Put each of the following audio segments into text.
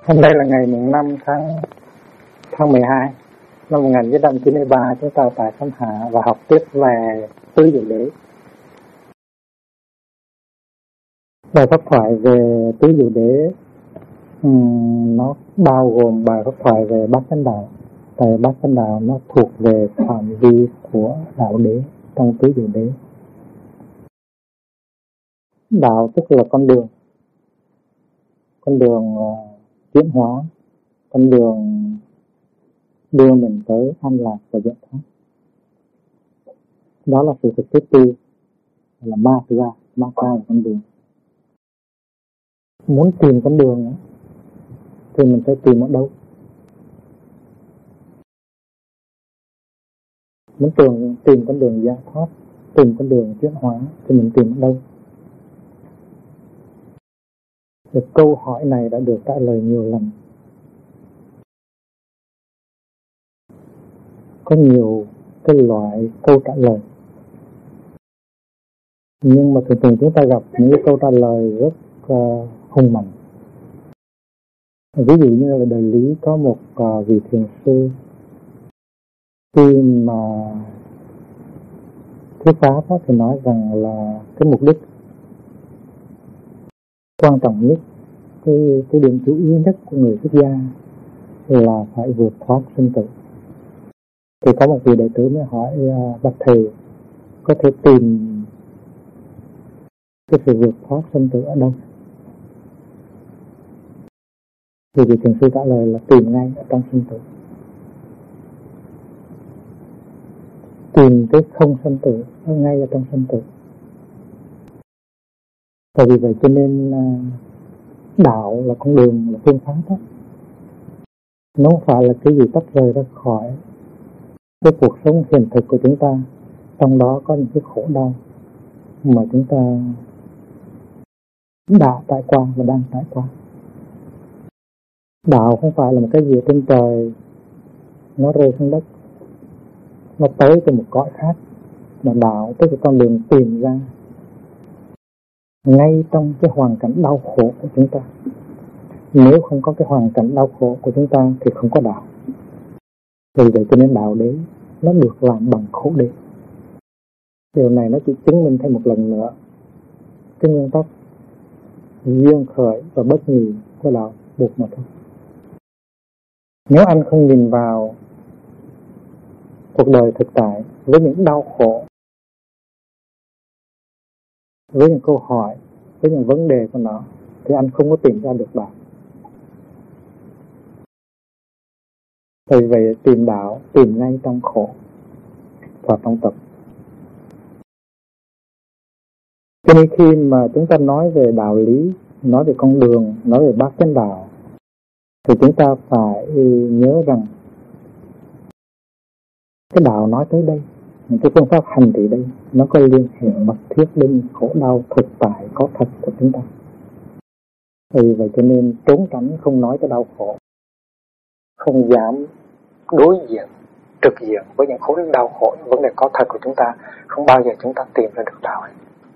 Hôm nay là ngày mùng 5 tháng 12 năm 1993, chúng ta tại Khánh Hà và học tiếp về tứ diệu đế. Bài pháp thoại về tứ diệu đế nó bao gồm bài pháp thoại về bát chánh đạo. Tại bát chánh đạo nó thuộc về phạm vi của đạo đế trong tứ diệu đế. Đạo tức là con đường chuyển hóa, con đường đưa mình tới an lạc và giải thoát. Đó là sự thực thứ tư, là ma ra là con đường. Muốn tìm con đường thì mình phải tìm ở đâu? Muốn tìm con đường giải thoát, tìm con đường chuyển hóa thì mình tìm ở đâu? Thì câu hỏi này đã được trả lời nhiều lần. Có nhiều cái loại câu trả lời, nhưng mà thường thường chúng ta gặp những cái câu trả lời rất hùng mạnh. Ví dụ như là đời Lý có một vị thiền sư, khi mà thuyết pháp thì nói rằng là cái mục đích quan trọng nhất, cái điểm chú ý nhất của người xuất gia là phải vượt thoát sinh tử. Thì có một vị đệ tử mới hỏi bạch thầy có thể tìm cái sự vượt thoát sinh tử ở đâu? Thì vị thiền sư trả lời là tìm ngay ở trong sinh tử, tìm cái không sinh tử ở ngay ở trong sinh tử. Và vì vậy cho nên đạo là con đường, là phương pháp đó. Nó không phải là cái gì tách rời ra khỏi cái cuộc sống hiện thực của chúng ta, trong đó có những cái khổ đau mà chúng ta đã trải qua và đang trải qua. Đạo không phải là một cái gì trên trời nó rơi xuống đất, nó tới từ một cõi khác, mà đạo tức là con đường tìm ra ngay trong cái hoàn cảnh đau khổ của chúng ta. Nếu không có cái hoàn cảnh đau khổ của chúng ta thì không có đạo. Vì vậy cho nên đạo đế nó được làm bằng khổ đế. Điều này nó chỉ chứng minh thêm một lần nữa cái nguyên tắc duyên khởi và bất nhì của đạo buộc mà thôi. Nếu anh không nhìn vào cuộc đời thực tại với những đau khổ, với những câu hỏi, với những vấn đề của nó, thì anh không có tìm ra được đạo. Vì vậy tìm đạo, tìm ngay trong khổ và trong tập. Cho nên khi mà chúng ta nói về đạo lý, nói về con đường, nói về bát chánh đạo, thì chúng ta phải nhớ rằng cái đạo nói tới đây, những cái phương pháp hành trì đây, nó có liên hệ mật thiết đến khổ đau thực tại có thật của chúng ta. Vì vậy cho nên trốn tránh không nói tới đau khổ, không dám đối diện trực diện với những khổ đau khổ, những vấn đề có thật của chúng ta, không bao giờ chúng ta tìm ra được đạo ấy.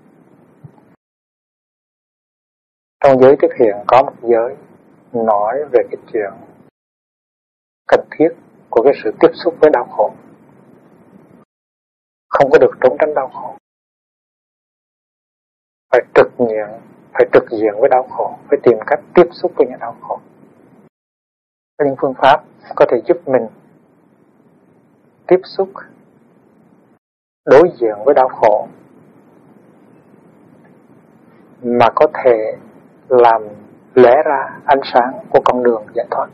Trong giới Tiếp Hiện có một giới nói về cái chuyện cần thiết của cái sự tiếp xúc với đau khổ, không có được trốn tránh đau khổ, phải trực diện với đau khổ, phải tìm cách tiếp xúc với những đau khổ. Có những phương pháp có thể giúp mình tiếp xúc, đối diện với đau khổ mà có thể làm lẽ ra ánh sáng của con đường giải thoát.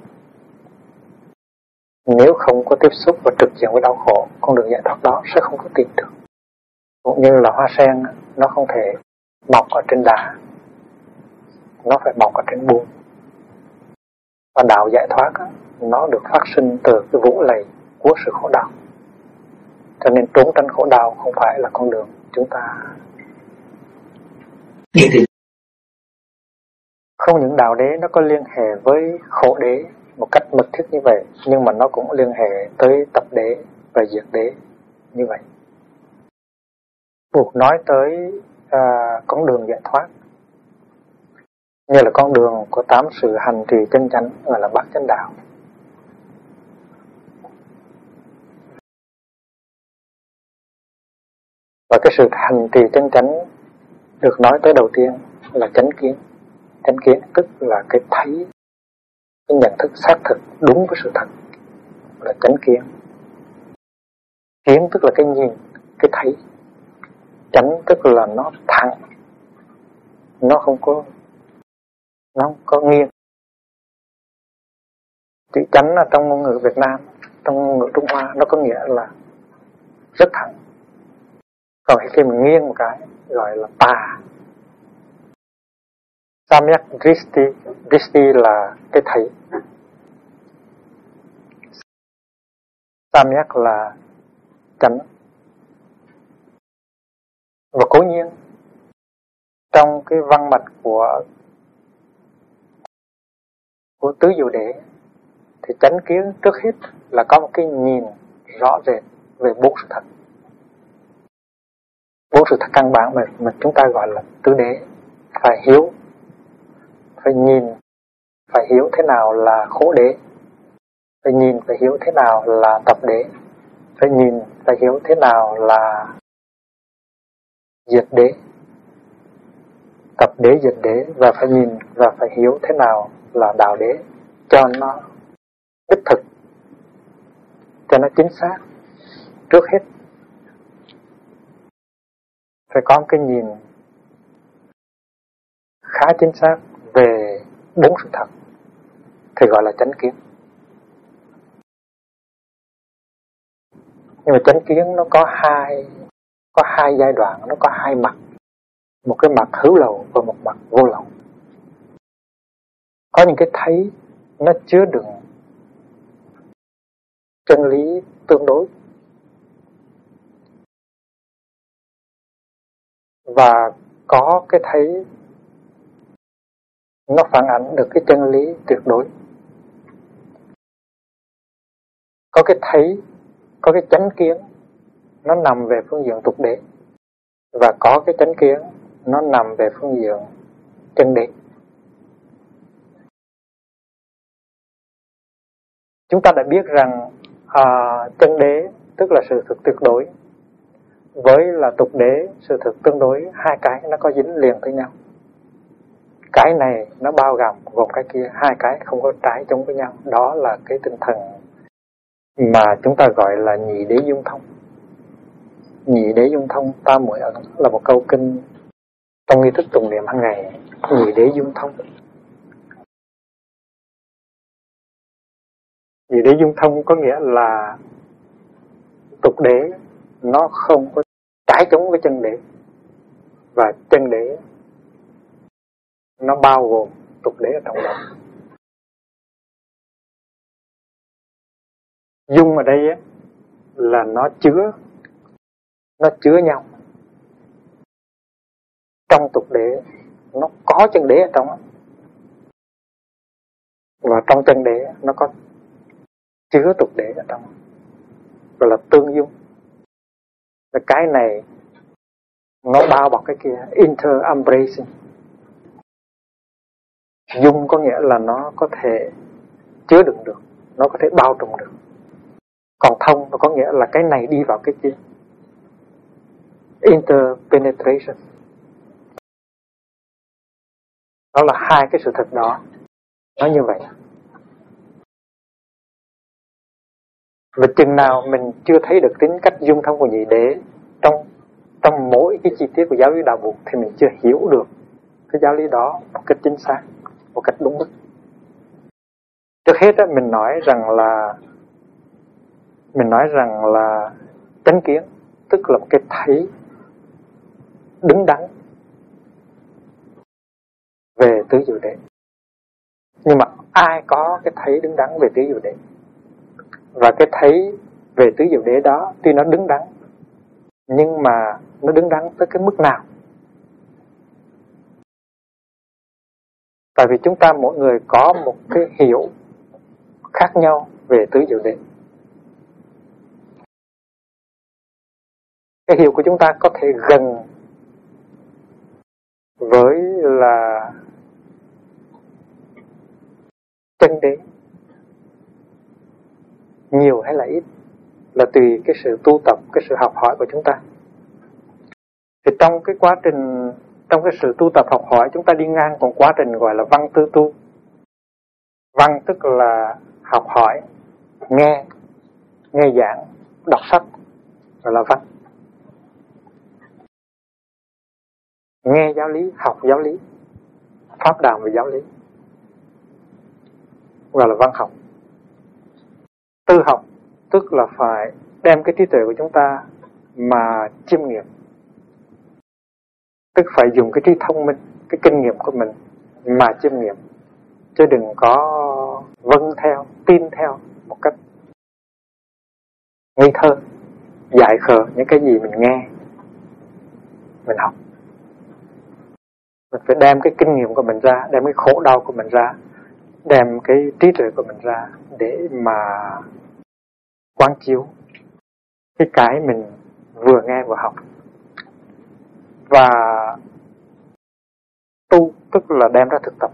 Nếu không có tiếp xúc và trực diện với đau khổ, con đường giải thoát đó sẽ không có tìm được. Cũng như là hoa sen, nó không thể mọc ở trên đá, nó phải mọc ở trên buông. Và đạo giải thoát nó được phát sinh từ cái vũng lầy của sự khổ đau. Cho nên trốn tránh khổ đau không phải là con đường chúng ta. Không những đạo đế nó có liên hệ với khổ đế một cách mật thiết như vậy, nhưng mà nó cũng liên hệ tới tập đế và diệt đế như vậy. Buộc nói tới con đường giải thoát như là con đường của 8 sự hành trì chân chánh, gọi là bát chánh đạo. Và cái sự hành trì chân chánh được nói tới đầu tiên là chánh kiến. Chánh kiến tức là cái thấy, cái nhận thức xác thực đúng với sự thật, là chánh kiến. Kiến tức là cái nhìn, cái thấy. Chánh tức là nó thẳng, nó không có nghiêng. Chữ chánh là trong ngôn ngữ Việt Nam, trong ngôn ngữ Trung Hoa nó có nghĩa là rất thẳng. Còn khi mình nghiêng một cái gọi là tà. Samyak Dristi, Dristi là cái thấy. Samyak là chánh. Và cố nhiên trong cái văn mạch của tứ diệu đế thì chánh kiến trước hết là có một cái nhìn rõ rệt về bốn sự thật. Bốn sự thật căn bản mà chúng ta gọi là tứ đế. Phải hiểu, phải nhìn, phải hiểu thế nào là khổ đế, phải nhìn, phải hiểu thế nào là tập đế, phải nhìn, phải hiểu thế nào là diệt đế, tập đế, diệt đế, và phải nhìn và phải hiểu thế nào là đạo đế cho nó đích thực, cho nó chính xác. Trước hết phải có cái nhìn khá chính xác về bốn sự thật thì gọi là chánh kiến. Nhưng mà chánh kiến nó có hai giai đoạn, nó có hai mặt. Một cái mặt hữu lậu và một mặt vô lậu. Có những cái thấy nó chứa đựng chân lý tương đối, và có cái thấy nó phản ảnh được cái chân lý tuyệt đối. Có cái thấy, có cái chánh kiến nó nằm về phương diện tục đế, và có cái chánh kiến nó nằm về phương diện chân đế. Chúng ta đã biết rằng chân đế tức là sự thực tuyệt đối, với là tục đế sự thực tương đối, hai cái nó có dính liền với nhau. Cái này nó bao gồm cái kia, hai cái không có trái chống với nhau. Đó là cái tinh thần mà chúng ta gọi là nhị đế dung thông. Nhị đế dung thông ta muội ẩn là một câu kinh trong nghi thức tụng niệm hàng ngày. Nhị đế dung thông. Nhị đế dung thông có nghĩa là tục đế nó không có trái chống với chân đế, và chân đế nó bao gồm tục đế ở trong đó. Dung ở đây á, là nó chứa nhau. Trong tục đế nó có chân đế ở trong đó, và trong chân đế nó có chứa tục đế ở trong, gọi là tương dung. Và cái này nó bao bọc cái kia, inter-embracing. Dung có nghĩa là nó có thể chứa đựng được, nó có thể bao trùm được. Còn thông nó có nghĩa là cái này đi vào cái kia, interpenetration. Đó là hai cái sự thật đó, nó như vậy. Và chừng nào mình chưa thấy được tính cách dung thông của nhị đế trong mỗi cái chi tiết của giáo lý đạo Phật thì mình chưa hiểu được cái giáo lý đó một cách chính xác, một cách đúng mức. Trước hết á, mình nói rằng là chánh kiến tức là một cái thấy đứng đắn về tứ diệu đế. Nhưng mà ai có cái thấy đứng đắn về tứ diệu đế? Và cái thấy về tứ diệu đế đó tuy nó đứng đắn, nhưng mà nó đứng đắn tới cái mức nào? Tại vì chúng ta mỗi người có một cái hiểu khác nhau về tứ diệu đế. Cái hiểu của chúng ta có thể gần với là chân đế nhiều hay là ít là tùy cái sự tu tập, cái sự học hỏi của chúng ta. Thì trong cái quá trình, trong cái sự tu tập học hỏi, chúng ta đi ngang còn quá trình gọi là văn tư tu. Văn tức là học hỏi, nghe giảng, đọc sách, gọi là văn. Nghe giáo lý, học giáo lý, pháp đàm về giáo lý, gọi là văn học. Tư học tức là phải đem cái trí tuệ của chúng ta mà chiêm nghiệm, tức phải dùng cái trí thông minh, cái kinh nghiệm của mình mà chiêm nghiệm, chứ đừng có vâng theo, tin theo một cách ngây thơ, dại khờ những cái gì mình nghe, mình học. Mình phải đem cái kinh nghiệm của mình ra, đem cái khổ đau của mình ra, đem cái trí tuệ của mình ra để mà quán chiếu cái mình vừa nghe vừa học. Và tu tức là đem ra thực tập.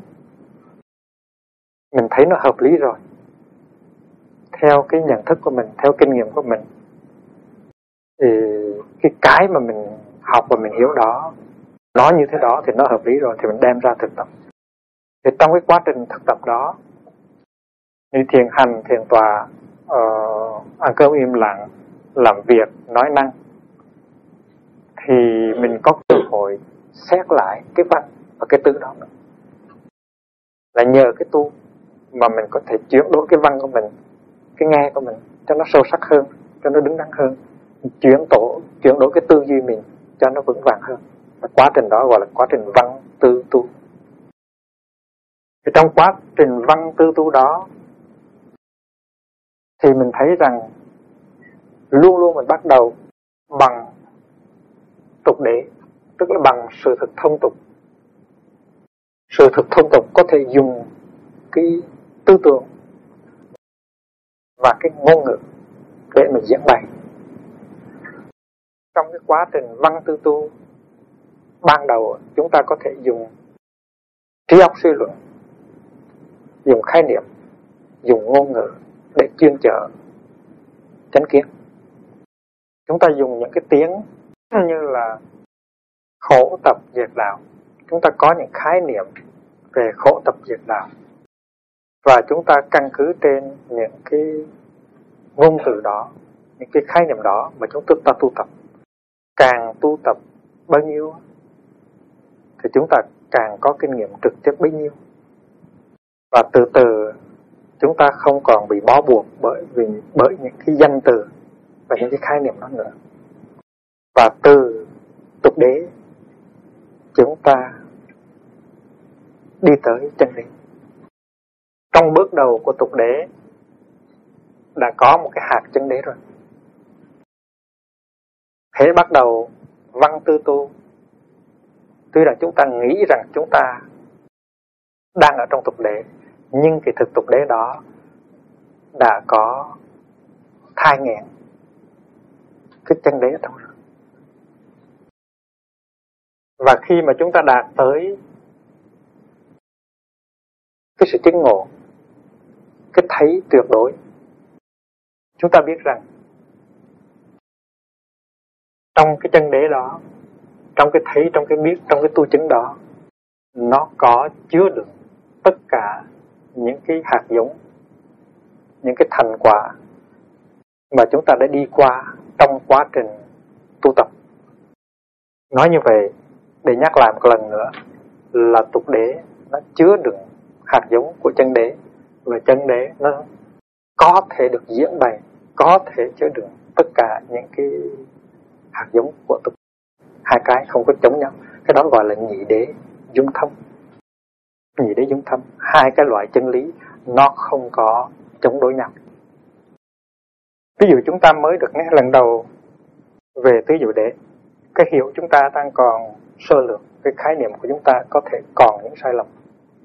Mình thấy nó hợp lý rồi, theo cái nhận thức của mình, theo kinh nghiệm của mình, thì cái mà mình học và mình hiểu đó, nó như thế đó thì nó hợp lý rồi, thì mình đem ra thực tập. Thì trong cái quá trình thực tập đó, như thiền hành, thiền tọa, ăn cơm im lặng, làm việc, nói năng, thì mình có cơ hội xét lại cái văn và cái tư đó. Là nhờ cái tu mà mình có thể chuyển đổi cái văn của mình, cái nghe của mình cho nó sâu sắc hơn, cho nó đứng đắn hơn, chuyển đổi cái tư duy mình cho nó vững vàng hơn. Và quá trình đó gọi là quá trình văn tư tu. Thì trong quá trình văn tư tu đó thì mình thấy rằng luôn luôn mình bắt đầu bằng tục đế, tức là bằng sự thực thông tục. Sự thực thông tục có thể dùng cái tư tưởng và cái ngôn ngữ để mà diễn bày. Trong cái quá trình văn tư tu ban đầu, chúng ta có thể dùng trí óc suy luận, dùng khái niệm, dùng ngôn ngữ để chuyên chở chánh kiến. Chúng ta dùng những cái tiếng như là khổ tập diệt đạo. Chúng ta có những khái niệm về khổ tập diệt đạo, và chúng ta căn cứ trên những cái ngôn từ đó, những cái khái niệm đó mà chúng ta tu tập. Càng tu tập bao nhiêu thì chúng ta càng có kinh nghiệm trực tiếp bấy nhiêu. Và từ từ chúng ta không còn bị bó buộc bởi những cái danh từ và những cái khái niệm đó nữa. Và từ tục đế chúng ta đi tới chân lý. Trong bước đầu của tục đế đã có một cái hạt chân đế rồi. Thế bắt đầu văn tư tu, tuy rằng chúng ta nghĩ rằng chúng ta đang ở trong tục đế, nhưng cái thực tục đế đó đã có thai nghén cái chân đế ở trong rồi. Và khi mà chúng ta đạt tới cái sự chứng ngộ, cái thấy tuyệt đối, chúng ta biết rằng trong cái chân đế đó, trong cái thấy, trong cái biết, trong cái tu chứng đó, nó có chứa được tất cả những cái hạt giống, những cái thành quả mà chúng ta đã đi qua trong quá trình tu tập. Nói như vậy để nhắc lại một lần nữa là tục đế nó chứa đựng hạt giống của chân đế, và chân đế nó có thể được diễn bày, có thể chứa đựng tất cả những cái hạt giống của tục. Hai cái không có chống nhau. Cái đó gọi là nhị đế dung thâm. Nhị đế dung thâm, hai cái loại chân lý nó không có chống đối nhau. Ví dụ chúng ta mới được nghe lần đầu về tứ diệu đế, cái hiểu chúng ta đang còn sơ lược, cái khái niệm của chúng ta có thể còn những sai lầm.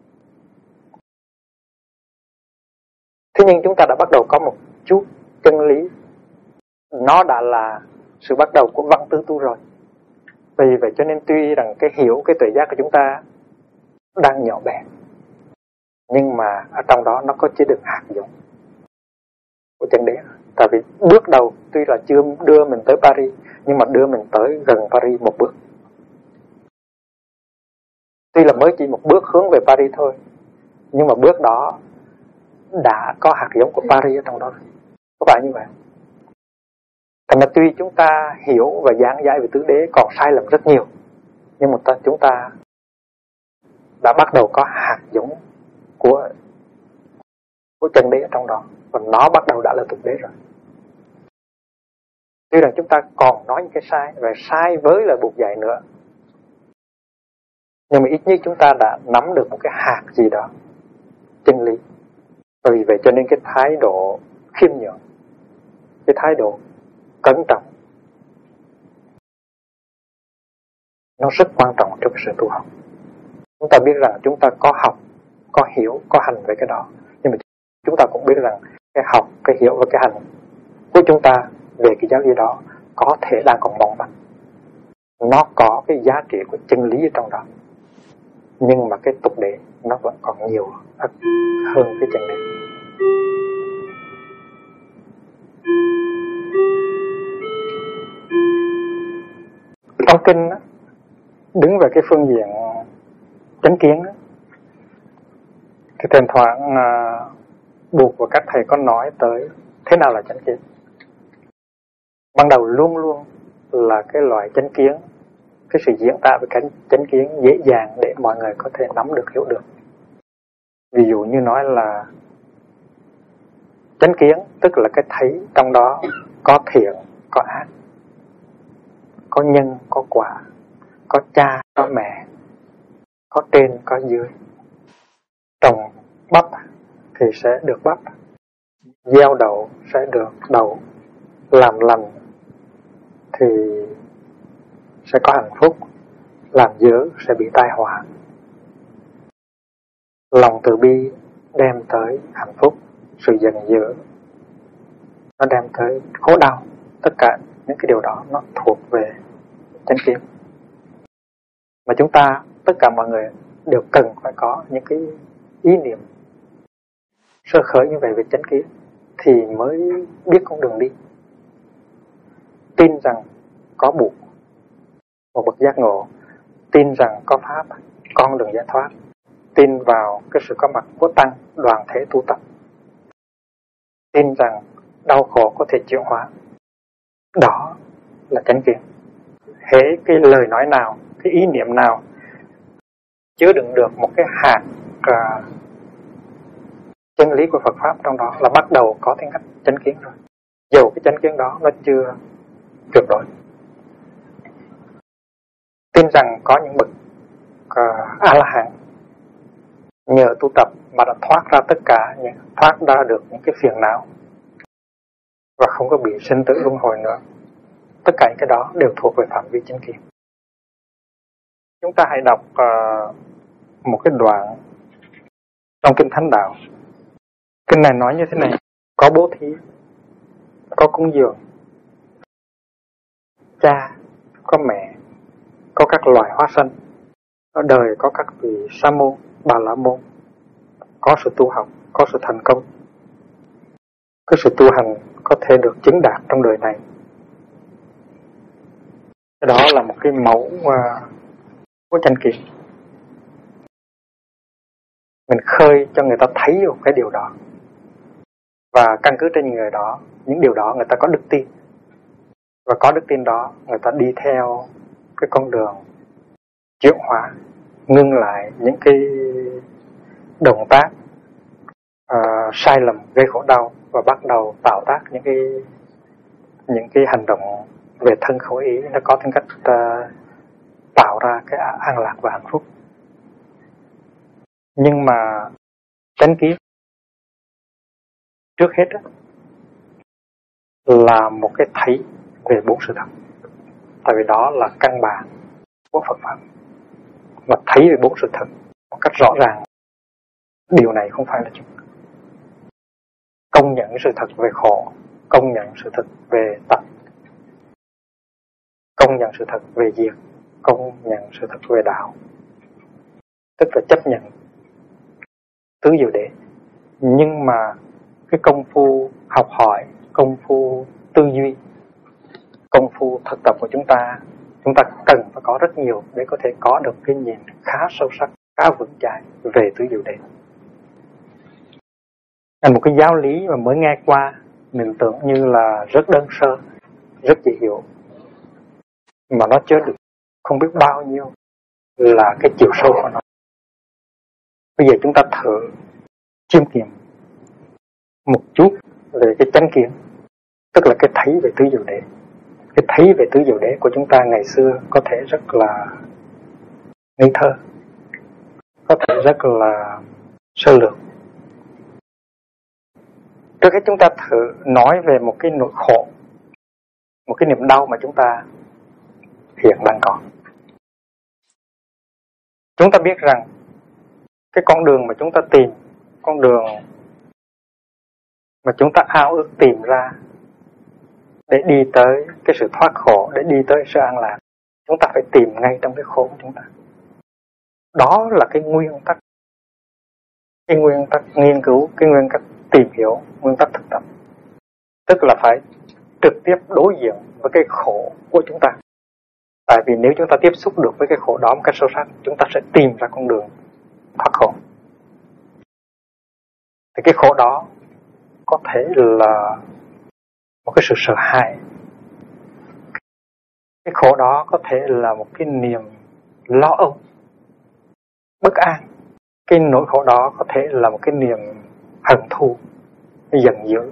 Thế nhưng chúng ta đã bắt đầu có một chút chân lý, nó đã là sự bắt đầu của văn tư tu rồi. Vì vậy cho nên tuy rằng cái hiểu, cái tuệ giác của chúng ta đang nhỏ bé, Nhưng mà ở trong đó nó có chứa đựng hạt giống của chân đế. Tại vì bước đầu tuy là chưa đưa mình tới Paris, nhưng mà đưa mình tới gần Paris một bước. Tuy là mới chỉ một bước hướng về Paris thôi, nhưng mà bước đó đã có hạt giống của Paris ở trong đó. Có phải như vậy? Thành ra tuy chúng ta hiểu và giảng giải về tứ đế còn sai lầm rất nhiều, nhưng mà chúng ta đã bắt đầu có hạt giống của chân đế ở trong đó, và nó bắt đầu đã là tục đế rồi. Tuy rằng chúng ta còn nói những cái sai, và sai với lời buộc dạy nữa, nhưng mà ít nhất chúng ta đã nắm được một cái hạt gì đó chân lý. Và vì vậy cho nên cái thái độ khiêm nhường, cái thái độ cẩn trọng, nó rất quan trọng trong sự tu học. Chúng ta biết rằng chúng ta có học, có hiểu, có hành về cái đó, nhưng mà chúng ta cũng biết rằng cái học, cái hiểu và cái hành của chúng ta về cái giáo lý đó có thể đang còn mong manh. Nó có cái giá trị của chân lý ở trong đó, nhưng mà cái tục đế nó vẫn còn nhiều hơn cái chân đế. Trong kinh đó, đứng về cái phương diện chánh kiến đó, thì thỉnh thoảng Buộc và các thầy có nói tới thế nào là chánh kiến. Ban đầu luôn luôn là cái loại chánh kiến, cái sự diễn tả về cái chánh kiến dễ dàng để mọi người có thể nắm được, hiểu được. Ví dụ như nói là chánh kiến tức là cái thấy trong đó có thiện, có ác, có nhân, có quả, có cha, có mẹ, có trên, có dưới. Trồng bắp thì sẽ được bắp, gieo đậu sẽ được đậu, làm lành thì sẽ có hạnh phúc, làm dữ sẽ bị tai họa. Lòng từ bi đem tới hạnh phúc, sự giận dữ nó đem tới khổ đau. Tất cả những cái điều đó nó thuộc về chánh kiến. Mà chúng ta, tất cả mọi người đều cần phải có những cái ý niệm sơ khởi như vậy về chánh kiến thì mới biết con đường đi. Tin rằng có Bụt, một bậc giác ngộ, tin rằng có Pháp, con đường giải thoát, tin vào cái sự có mặt của Tăng, đoàn thể tu tập, tin rằng đau khổ có thể chuyển hóa. Đó là chánh kiến. Hễ cái lời nói nào, cái ý niệm nào chứa đựng được một cái hạt chân lý của Phật Pháp trong đó là bắt đầu có tính cách chánh kiến rồi, dầu cái chánh kiến đó nó chưa tuyệt đối. Tin rằng có những bậc A-la-hán nhờ tu tập mà đã thoát ra tất cả, thoát ra được những cái phiền não và không có bị sinh tử luân hồi nữa. Tất cả những cái đó đều thuộc về phạm vi chánh kiến. Chúng ta hãy đọc một cái đoạn trong Kinh Thánh Đạo. Kinh này nói như thế này: có bố thí, có cúng dường, cha, có mẹ, có các loài hóa sanh, ở đời có các vị sa môn, bà la môn, có sự tu học, có sự thành công, cái sự tu hành có thể được chứng đạt trong đời này. Cái đó là một cái mẫu của chánh kiến. Mình khơi cho người ta thấy được cái điều đó, và căn cứ trên người đó, những điều đó người ta có đức tin, và có đức tin đó người ta đi theo cái con đường chuyển hóa, ngưng lại những cái động tác sai lầm gây khổ đau, và bắt đầu tạo tác những cái hành động về thân khẩu ý nó có tính cách tạo ra cái an lạc và hạnh phúc. Nhưng mà chánh kiến trước hết là một cái thấy về bốn sự thật, tại vì đó là căn bản của Phật Pháp. Mà thấy về bốn sự thật một cách rõ ràng, điều này không phải là chúng công nhận sự thật về khổ, công nhận sự thật về tập, công nhận sự thật về diệt, công nhận sự thật về đạo. Tức là chấp nhận tứ diệu đế. Nhưng mà cái công phu học hỏi, công phu tư duy, công phu thực tập của chúng ta cần phải có rất nhiều để có thể có được cái nhìn khá sâu sắc, khá vững chãi về tứ diệu đế. Một cái giáo lý mà mới nghe qua mình tưởng như là rất đơn sơ, rất dễ hiểu, mà nó chứa được không biết bao nhiêu là cái chiều sâu của nó. Bây giờ chúng ta thử chiêm nghiệm một chút về cái chánh kiến, tức là cái thấy về tứ diệu đế. Cái thấy về tứ diệu đế của chúng ta ngày xưa có thể rất là ngây thơ, có thể rất là sơ lược. Trước hết chúng ta thử nói về một cái nỗi khổ, một cái niềm đau mà chúng ta hiện đang có. Chúng ta biết rằng cái con đường mà chúng ta tìm, con đường mà chúng ta ao ước tìm ra để đi tới cái sự thoát khổ, để đi tới sự an lạc, chúng ta phải tìm ngay trong cái khổ của chúng ta. Đó là cái nguyên tắc nghiên cứu, cái nguyên tắc tìm hiểu, nguyên tắc thực tập. Tức là phải trực tiếp đối diện với cái khổ của chúng ta. Tại vì nếu chúng ta tiếp xúc được với cái khổ đó một cách sâu sắc, chúng ta sẽ tìm ra con đường thoát khổ. Thì cái khổ đó có thể là một cái sự sợ hãi. Cái khổ đó có thể là một cái niềm lo âu, bất an. Cái nỗi khổ đó có thể là một cái niềm hận thù, giận dữ.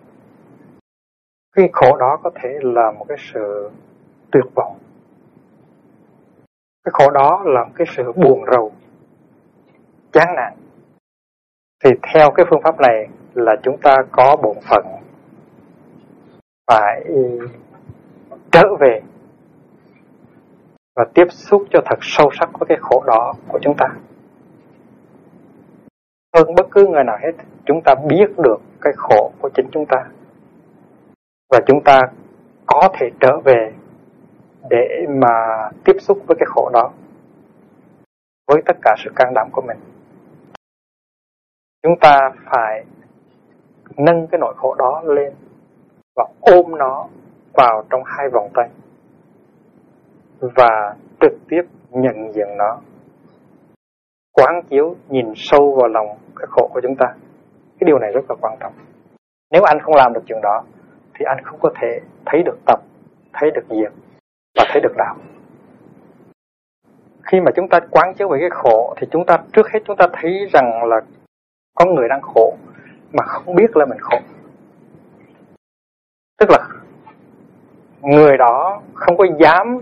Cái khổ đó có thể là một cái sự tuyệt vọng. Cái khổ đó là một cái sự buồn rầu, chán nản. Thì theo cái phương pháp này là chúng ta có bổn phận phải trở về và tiếp xúc cho thật sâu sắc với cái khổ đó của chúng ta. Hơn bất cứ người nào hết, chúng ta biết được cái khổ của chính chúng ta. Và chúng ta có thể trở về để mà tiếp xúc với cái khổ đó với tất cả sự can đảm của mình. Chúng ta phải nâng cái nỗi khổ đó lên và ôm nó vào trong hai vòng tay và trực tiếp nhận diện nó, quán chiếu, nhìn sâu vào lòng cái khổ của chúng ta. Cái điều này rất là quan trọng. Nếu anh không làm được chuyện đó thì anh không có thể thấy được tập, thấy được diệt và thấy được đạo. Khi mà chúng ta quán chiếu về cái khổ thì chúng ta trước hết chúng ta thấy rằng là có người đang khổ mà không biết là mình khổ. Tức là người đó không có dám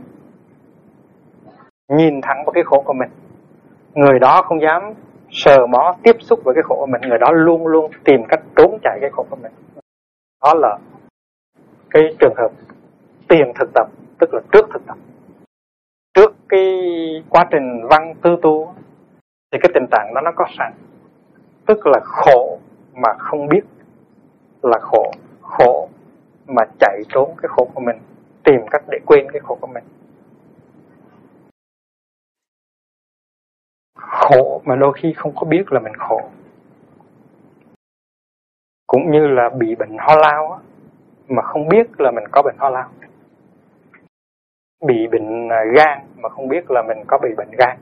nhìn thẳng vào cái khổ của mình. Người đó không dám sờ mó tiếp xúc với cái khổ của mình. Người đó luôn luôn tìm cách trốn chạy cái khổ của mình. Đó là cái trường hợp tiền thực tập, tức là trước thực tập. Trước cái quá trình văn tư tu thì cái tình trạng đó nó có sẵn. Tức là khổ mà không biết là khổ, khổ mà chạy trốn cái khổ của mình, tìm cách để quên cái khổ của mình. Khổ mà đôi khi không có biết là mình khổ. Cũng như là bị bệnh ho lao á, mà không biết là mình có bệnh ho lao. Bị bệnh gan mà không biết là mình có bị bệnh gan.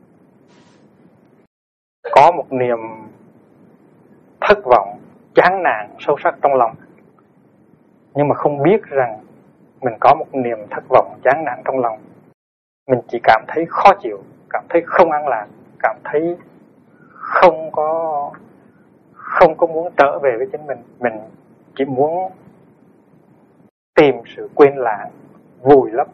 Có một niềm thất vọng, chán nản sâu sắc trong lòng, nhưng mà không biết rằng mình có một niềm thất vọng, chán nản trong lòng. Mình chỉ cảm thấy khó chịu, cảm thấy không an lạc, cảm thấy không có muốn trở về với chính mình. Mình chỉ muốn tìm sự quên lãng, vùi lấp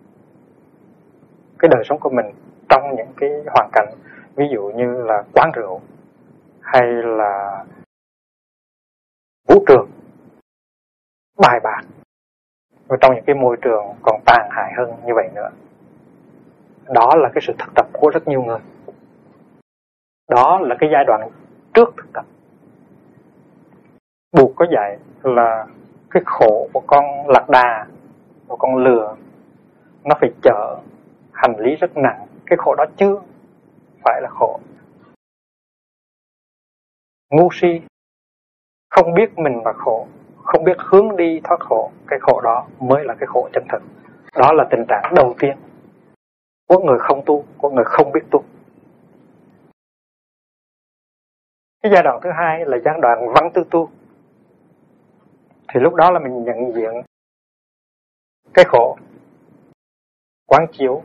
cái đời sống của mình trong những cái hoàn cảnh, ví dụ như là quán rượu hay là vũ trường bài bạc, và trong những cái môi trường còn tàn hại hơn như vậy nữa. Đó là cái sự thực tập của rất nhiều người. Đó là cái giai đoạn trước thực tập. Buộc có dạy là cái khổ của con lạc đà, của con lừa, nó phải chở hành lý rất nặng. Cái khổ đó chưa phải là khổ. ngu si, không biết mình là khổ, không biết hướng đi thoát khổ. Cái khổ đó mới là cái khổ chân thực. Đó là tình trạng đầu tiên của người không tu, của người không biết tu. Cái giai đoạn thứ hai là giai đoạn văn tư tu. Thì lúc đó là mình nhận diện cái khổ, quán chiếu.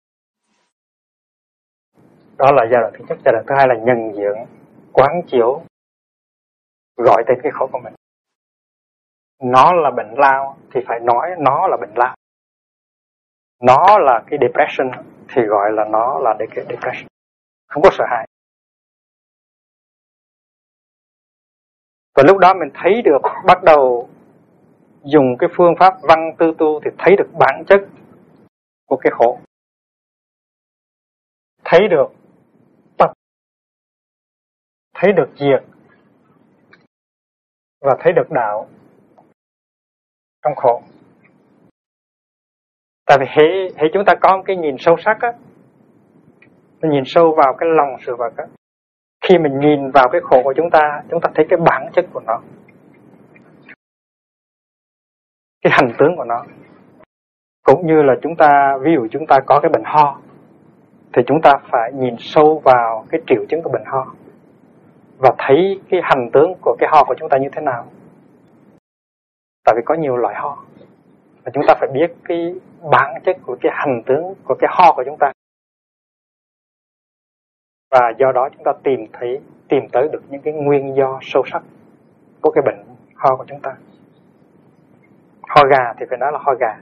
Đó là giai đoạn thứ nhất. Giai đoạn thứ hai là nhận diện, quán chiếu, gọi tên cái khổ của mình. Nó là bệnh lao thì phải nói nó là bệnh lao. Nó là cái depression thì gọi là nó là cái depression. Không có sợ hãi. Và lúc đó mình thấy được, bắt đầu dùng cái phương pháp văn tư tu thì thấy được bản chất của cái khổ. Thấy được tập, thấy được diệt và thấy được đạo trong khổ. Tại vì hễ chúng ta có một cái nhìn sâu sắc á, mình nhìn sâu vào cái lòng sự vật á, khi mình nhìn vào cái khổ của chúng ta thấy cái bản chất của nó, cái hành tướng của nó. Cũng như là chúng ta, ví dụ chúng ta có cái bệnh ho, thì chúng ta phải nhìn sâu vào cái triệu chứng của bệnh ho và thấy cái hành tướng của cái ho của chúng ta như thế nào. Tại vì có nhiều loại ho, và chúng ta phải biết cái bản chất của cái hành tướng của cái ho của chúng ta. Và do đó chúng ta tìm tới được những cái nguyên do sâu sắc của cái bệnh ho của chúng ta. Ho gà thì phải nói là ho gà,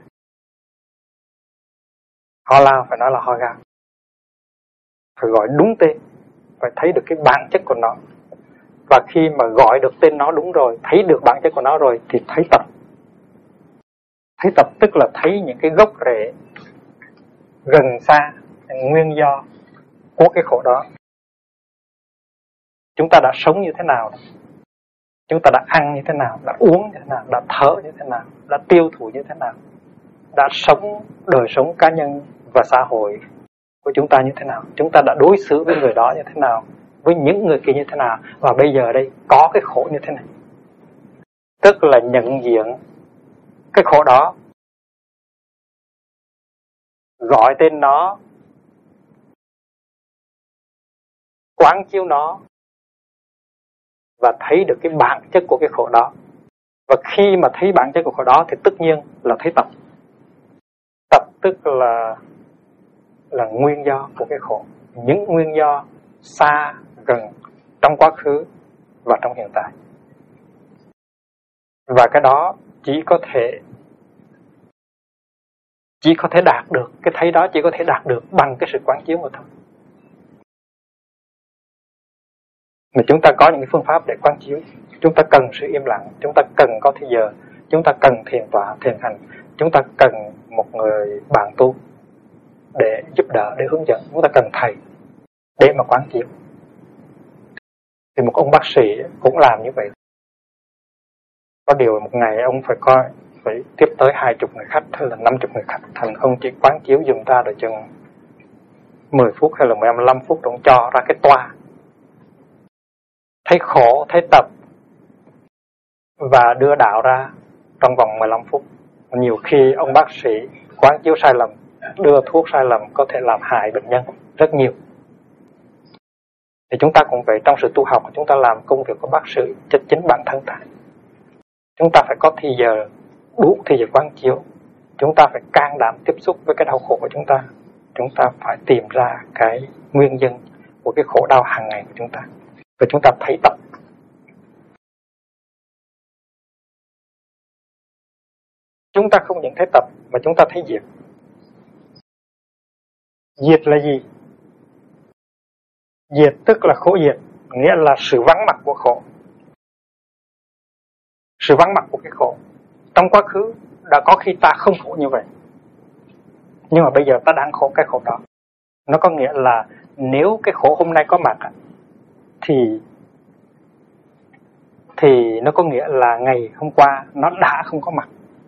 ho lao phải nói là ho gà. Phải gọi đúng tên, phải thấy được cái bản chất của nó. Và khi mà gọi được tên nó đúng rồi, thấy được bản chất của nó rồi, thì thấy tập. Thấy tập tức là thấy những cái gốc rễ gần xa, nguyên do của cái khổ đó. Chúng ta đã sống như thế nào? Chúng ta đã ăn như thế nào? Đã uống như thế nào? Đã thở như thế nào? Đã tiêu thụ như thế nào? Đã sống đời sống cá nhân và xã hội của chúng ta như thế nào? Chúng ta đã đối xử với người đó như thế nào? Với những người kia như thế nào? Và bây giờ đây có cái khổ như thế này. Tức là nhận diện cái khổ đó, gọi tên nó, quán chiếu nó, và thấy được cái bản chất của cái khổ đó. Và khi mà thấy bản chất của khổ đó thì tất nhiên là thấy tập. Tập tức là nguyên do của cái khổ. Những nguyên do xa, gần, trong quá khứ và trong hiện tại. Và cái đó chỉ có thể đạt được, cái thấy đó chỉ có thể đạt được bằng cái sự quán chiếu mà thôi. Mà chúng ta có những cái phương pháp để quán chiếu. Chúng ta cần sự im lặng, chúng ta cần có thời giờ, chúng ta cần thiền tọa, thiền hành, chúng ta cần một người bạn tu để giúp đỡ, để hướng dẫn, chúng ta cần thầy để mà quán chiếu. Thì một ông bác sĩ cũng làm như vậy. Có điều một ngày ông phải tiếp tới 20 người khách hay là 50 người khách, thành ông chỉ quán chiếu giùm ta được chừng 10 phút hay là 15 phút, ông cho ra cái toa. Thấy khổ, thấy tập và đưa đạo ra trong vòng 15 phút. Nhiều khi ông bác sĩ quán chiếu sai lầm, đưa thuốc sai lầm có thể làm hại bệnh nhân rất nhiều. Thì chúng ta cũng vậy, trong sự tu học chúng ta làm công việc của bác sĩ cho chính bản thân ta. Chúng ta phải có thời giờ, đủ thời giờ quán chiếu. Chúng ta phải can đảm tiếp xúc với cái đau khổ của chúng ta. Chúng ta phải tìm ra cái nguyên nhân của cái khổ đau hàng ngày của chúng ta. Và chúng ta thấy tập. Chúng ta không những thấy tập mà chúng ta thấy diệt. Diệt là gì? Diệt tức là khổ diệt, nghĩa là sự vắng mặt của khổ. Sự vắng mặt của cái khổ. Trong quá khứ đã có khi ta không khổ như vậy, nhưng mà bây giờ ta đang khổ cái khổ đó. Nó có nghĩa là nếu cái khổ hôm nay có mặt thì nó có nghĩa là ngày hôm qua nó đã không có mặt.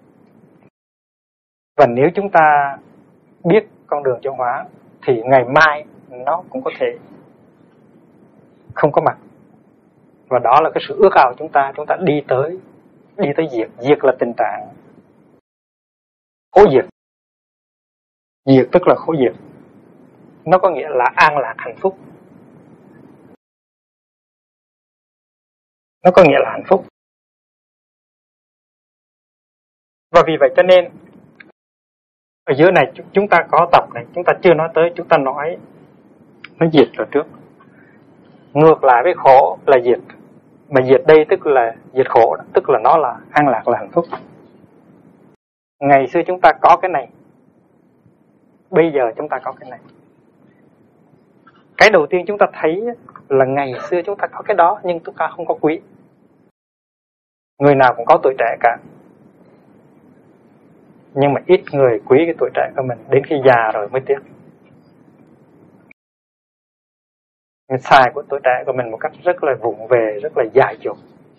Và nếu chúng ta biết con đường chuyển hóa thì ngày mai nó cũng có thể không có mặt. Và đó là cái sự ước ao chúng ta đi tới diệt. Diệt là tình trạng khổ diệt. Diệt tức là khổ diệt. Nó có nghĩa là an lạc hạnh phúc. Nó có nghĩa là hạnh phúc. Và vì vậy cho nên ở dưới này chúng ta có tập này, chúng ta chưa nói tới, chúng ta nói diệt rồi trước. Ngược lại với khổ là diệt. Mà diệt đây tức là diệt khổ, tức là nó là an lạc, là hạnh phúc. Ngày xưa chúng ta có cái này, bây giờ chúng ta có cái này. Cái đầu tiên chúng ta thấy là ngày xưa chúng ta có cái đó, nhưng chúng ta không có quý. Người nào cũng có tuổi trẻ cả, nhưng mà ít người quý cái tuổi trẻ của mình, đến khi già rồi mới tiếc. Mình xài của tuổi trẻ của mình một cách rất là vụng về, rất là dại dột.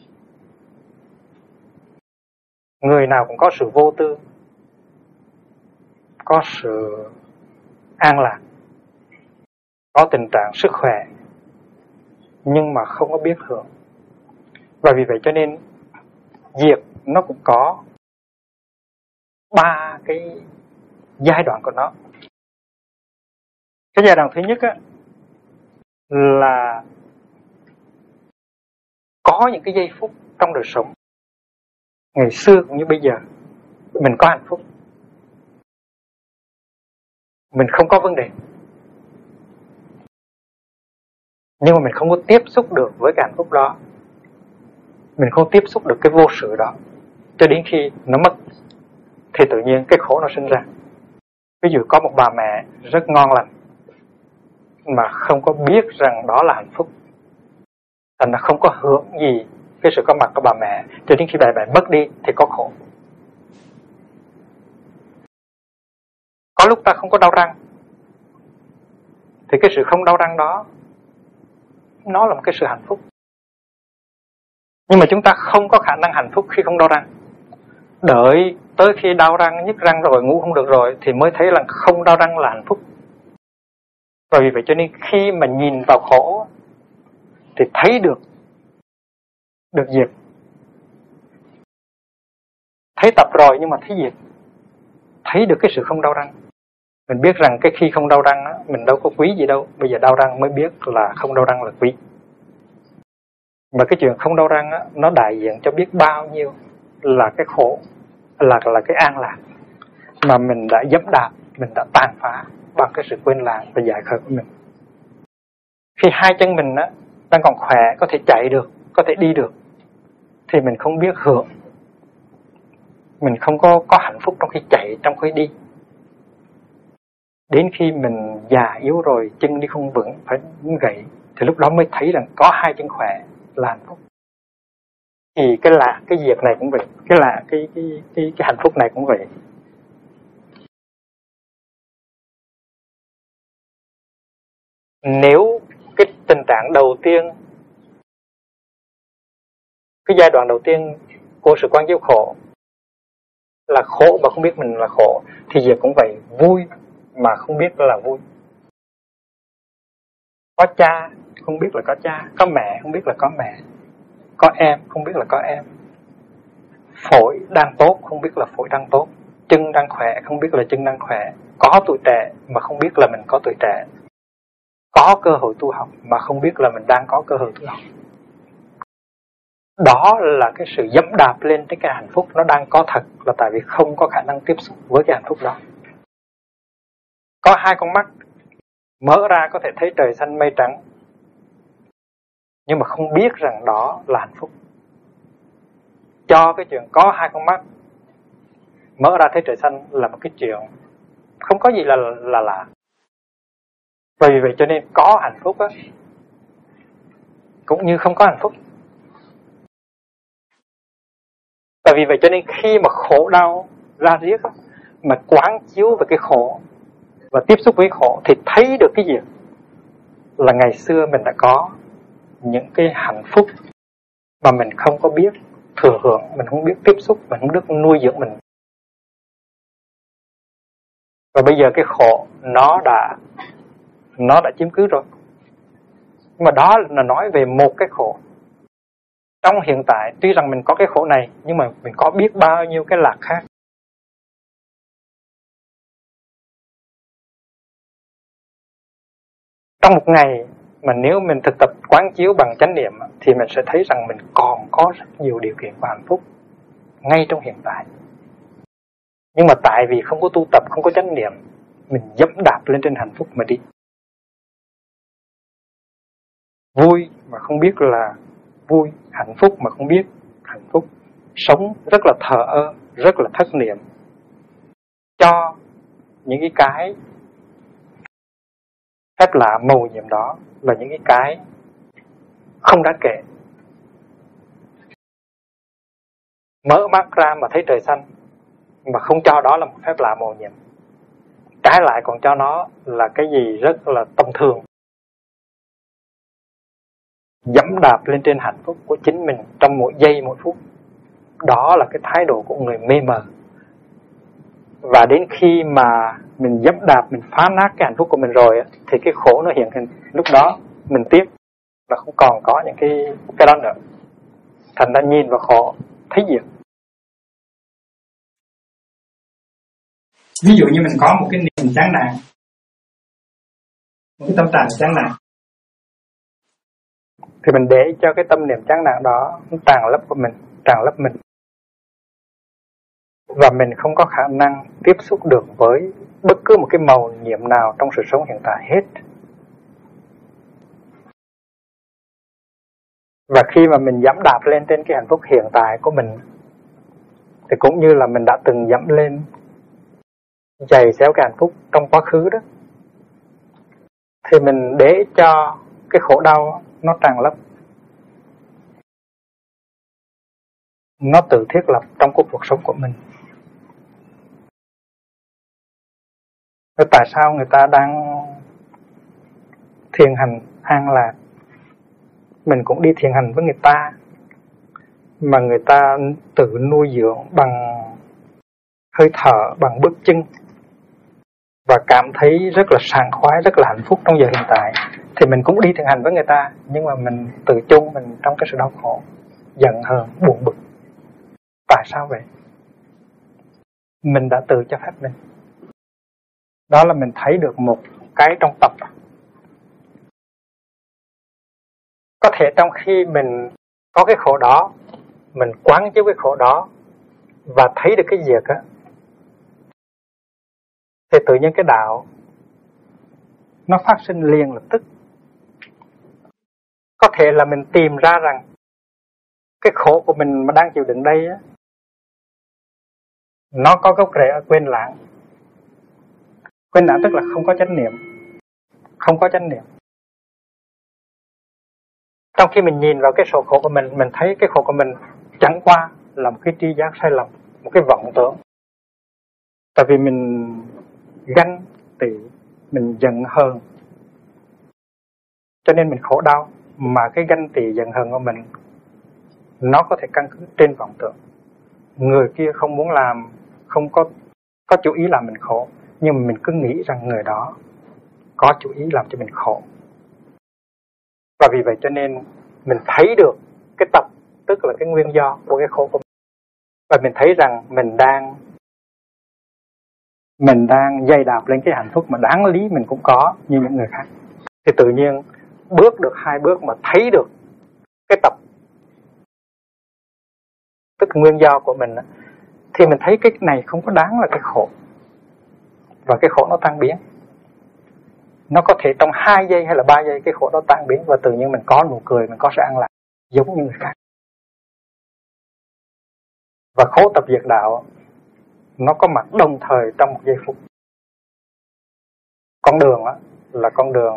Người nào cũng có sự vô tư, có sự an lạc, có tình trạng sức khỏe, nhưng mà không có biết hưởng. Và vì vậy cho nên diệt nó cũng có 3 cái giai đoạn của nó. Cái giai đoạn thứ nhất á, là có những cái giây phút trong đời sống, ngày xưa cũng như bây giờ, mình có hạnh phúc, mình không có vấn đề, nhưng mà mình không có tiếp xúc được với cái hạnh phúc đó, mình không tiếp xúc được cái vô sự đó, cho đến khi nó mất thì tự nhiên cái khổ nó sinh ra. Ví dụ có một bà mẹ rất ngon lành mà không có biết rằng đó là hạnh phúc, thành là không có hưởng gì cái sự có mặt của bà mẹ, cho đến khi bà mẹ mất đi thì có khổ. Có lúc ta không có đau răng, thì cái sự không đau răng đó nó là một cái sự hạnh phúc. Nhưng mà chúng ta không có khả năng hạnh phúc khi không đau răng. Đợi tới khi đau răng, nhức răng rồi, ngủ không được rồi thì mới thấy là không đau răng là hạnh phúc. Và vì vậy cho nên khi mà nhìn vào khổ thì thấy được diệt. Thấy tập rồi nhưng mà thấy diệt. Thấy được cái sự không đau răng. Mình biết rằng cái khi không đau răng á, mình đâu có quý gì đâu. Bây giờ đau răng mới biết là không đau răng là quý. Mà cái chuyện không đau răng á, nó đại diện cho biết bao nhiêu là cái khổ, là cái an lạc mà mình đã dẫm đạp, mình đã tàn phá bằng cái sự quên lãng và giải khởi của mình. Khi hai chân mình á, đang còn khỏe, có thể chạy được, có thể đi được, thì mình không biết hưởng. Mình không có hạnh phúc trong khi chạy, trong khi đi. Đến khi mình già yếu rồi, chân đi không vững, phải gãy, thì lúc đó mới thấy rằng có hai chân khỏe là hạnh phúc. Thì cái diệt này cũng vậy, cái hạnh phúc này cũng vậy. Nếu cái tình trạng đầu tiên, cái giai đoạn đầu tiên của sự quán chiếu khổ là khổ mà không biết mình là khổ, thì diệt cũng vậy, vui mà không biết là vui. Có cha không biết là có cha, có mẹ không biết là có mẹ, có em không biết là có em, phổi đang tốt không biết là phổi đang tốt, chân đang khỏe không biết là chân đang khỏe, có tuổi trẻ mà không biết là mình có tuổi trẻ, có cơ hội tu học mà không biết là mình đang có cơ hội tu học. Đó là cái sự dẫm đạp lên cái hạnh phúc nó đang có thật, là tại vì không có khả năng tiếp xúc với cái hạnh phúc đó. Có hai con mắt mở ra có thể thấy trời xanh mây trắng, nhưng mà không biết rằng đó là hạnh phúc. Cho cái chuyện có hai con mắt mở ra thấy trời xanh là một cái chuyện không có gì là lạ. Vì vậy cho nên có hạnh phúc á, cũng như không có hạnh phúc. Và vì vậy cho nên khi mà khổ đau ra riết á, mà quán chiếu về cái khổ và tiếp xúc với khổ thì thấy được cái gì? Là ngày xưa mình đã có những cái hạnh phúc mà mình không có biết thừa hưởng, mình không biết tiếp xúc, mình không biết nuôi dưỡng mình. Và bây giờ cái khổ nó đã chiếm cứ rồi. Nhưng mà đó là nói về một cái khổ. Trong hiện tại tuy rằng mình có cái khổ này, nhưng mà mình có biết bao nhiêu cái lạc khác. Trong một ngày mà nếu mình thực tập quán chiếu bằng chánh niệm thì mình sẽ thấy rằng mình còn có rất nhiều điều kiện của hạnh phúc ngay trong hiện tại. Nhưng mà tại vì không có tu tập, không có chánh niệm, mình dẫm đạp lên trên hạnh phúc mà đi. Vui mà không biết là vui, hạnh phúc mà không biết hạnh phúc. Sống rất là thờ ơ, rất là thất niệm cho những cái phép lạ mầu nhiệm đó là những cái không đáng kể. Mở mắt ra mà thấy trời xanh mà không cho đó là một phép lạ mầu nhiệm, trái lại còn cho nó là cái gì rất là tầm thường. Dẫm đạp lên trên hạnh phúc của chính mình trong mỗi giây mỗi phút, đó là cái thái độ của người mê mờ. Và đến khi mà mình dẫm đạp, mình phá nát cái hạnh phúc của mình rồi thì cái khổ nó hiện hình. Lúc đó mình tiếc là không còn có những cái đó nữa. Thành ra nhìn vào khổ thấy diệt. Ví dụ như mình có một cái niềm chán nản, một cái tâm trạng chán nản, thì mình để cho cái tâm niệm chán nản đó nó tràn lấp mình, và mình không có khả năng tiếp xúc được với bất cứ một cái màu nhiệm nào trong sự sống hiện tại hết. Và khi mà mình dẫm đạp lên trên cái hạnh phúc hiện tại của mình thì cũng như là mình đã từng dẫm lên giày xéo cái hạnh phúc trong quá khứ đó, thì mình để cho cái khổ đau nó tràn lấp, nó tự thiết lập trong cuộc sống của mình. Rồi tại sao người ta đang thiền hành an lạc, mình cũng đi thiền hành với người ta, mà người ta tự nuôi dưỡng bằng hơi thở, bằng bước chân, và cảm thấy rất là sảng khoái, rất là hạnh phúc trong giờ hiện tại, thì mình cũng đi thiền hành với người ta, nhưng mà mình tự chôn mình trong cái sự đau khổ, giận hờn, buồn bực. Tại sao vậy? Mình đã tự cho phép mình. Đó là mình thấy được một cái trong tập. Có thể trong khi mình có cái khổ đó, mình quán chiếu cái khổ đó và thấy được cái diệt á, thì tự nhiên cái đạo nó phát sinh liền lập tức. Có thể là mình tìm ra rằng cái khổ của mình mà đang chịu đựng đây á, nó có gốc rễ ở quên lãng. Quên lãng tức là không có chánh niệm. Không có chánh niệm. Trong khi mình nhìn vào cái số khổ của mình thấy cái khổ của mình chẳng qua là một cái tri giác sai lầm, một cái vọng tưởng. Tại vì mình ganh tị, mình giận hờn, cho nên mình khổ đau. Mà cái ganh tị giận hờn của mình nó có thể căn cứ trên vọng tưởng. Người kia không muốn làm, không có chủ ý làm mình khổ, nhưng mà mình cứ nghĩ rằng người đó có chủ ý làm cho mình khổ. Và vì vậy cho nên mình thấy được cái tập, tức là cái nguyên do của cái khổ của mình. Và mình thấy rằng mình đang dày đạp lên cái hạnh phúc mà đáng lý mình cũng có như những người khác. Thì tự nhiên bước được 2 bước mà thấy được cái tập, tức nguyên do của mình, thì mình thấy cái này không có đáng là cái khổ. Và cái khổ nó tan biến. Nó có thể trong 2 giây hay là 3 giây cái khổ đó tan biến, và tự nhiên mình có nụ cười, mình có sự an lạc giống như người khác. Và khổ tập diệt đạo nó có mặt đồng thời trong một giây phút. Con đường đó là con đường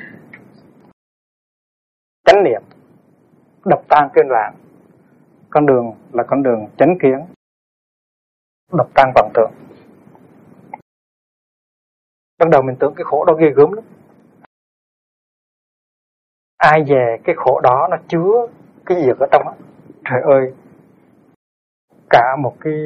chánh niệm, đập tan quên lãng. Con đường là con đường chánh kiến, đập tan vọng tưởng. Ban đầu mình tưởng cái khổ đó ghê gớm lắm. Ai về cái khổ đó nó chứa cái gì ở trong đó. Trời ơi, cả một cái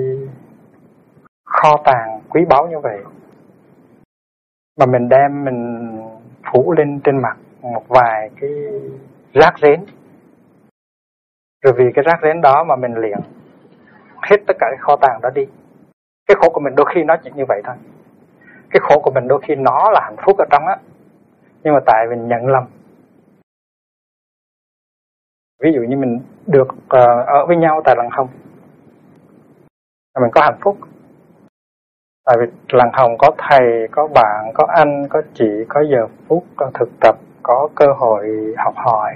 kho tàng quý báu như vậy mà mình đem mình phủ lên trên mặt một vài cái rác rến, Rồi vì cái rác rến đó mà mình luyện hết tất cả cái kho tàng đó đi. Cái khổ của mình đôi khi nó chỉ như vậy thôi. Cái khổ của mình đôi khi nó là hạnh phúc ở trong á, nhưng mà tại mình nhận lầm. Ví dụ như mình được ở với nhau tại Làng Hồng, mình có hạnh phúc. Tại vì Làng Hồng có thầy, có bạn, có anh, có chị, có giờ phút, có thực tập, có cơ hội học hỏi.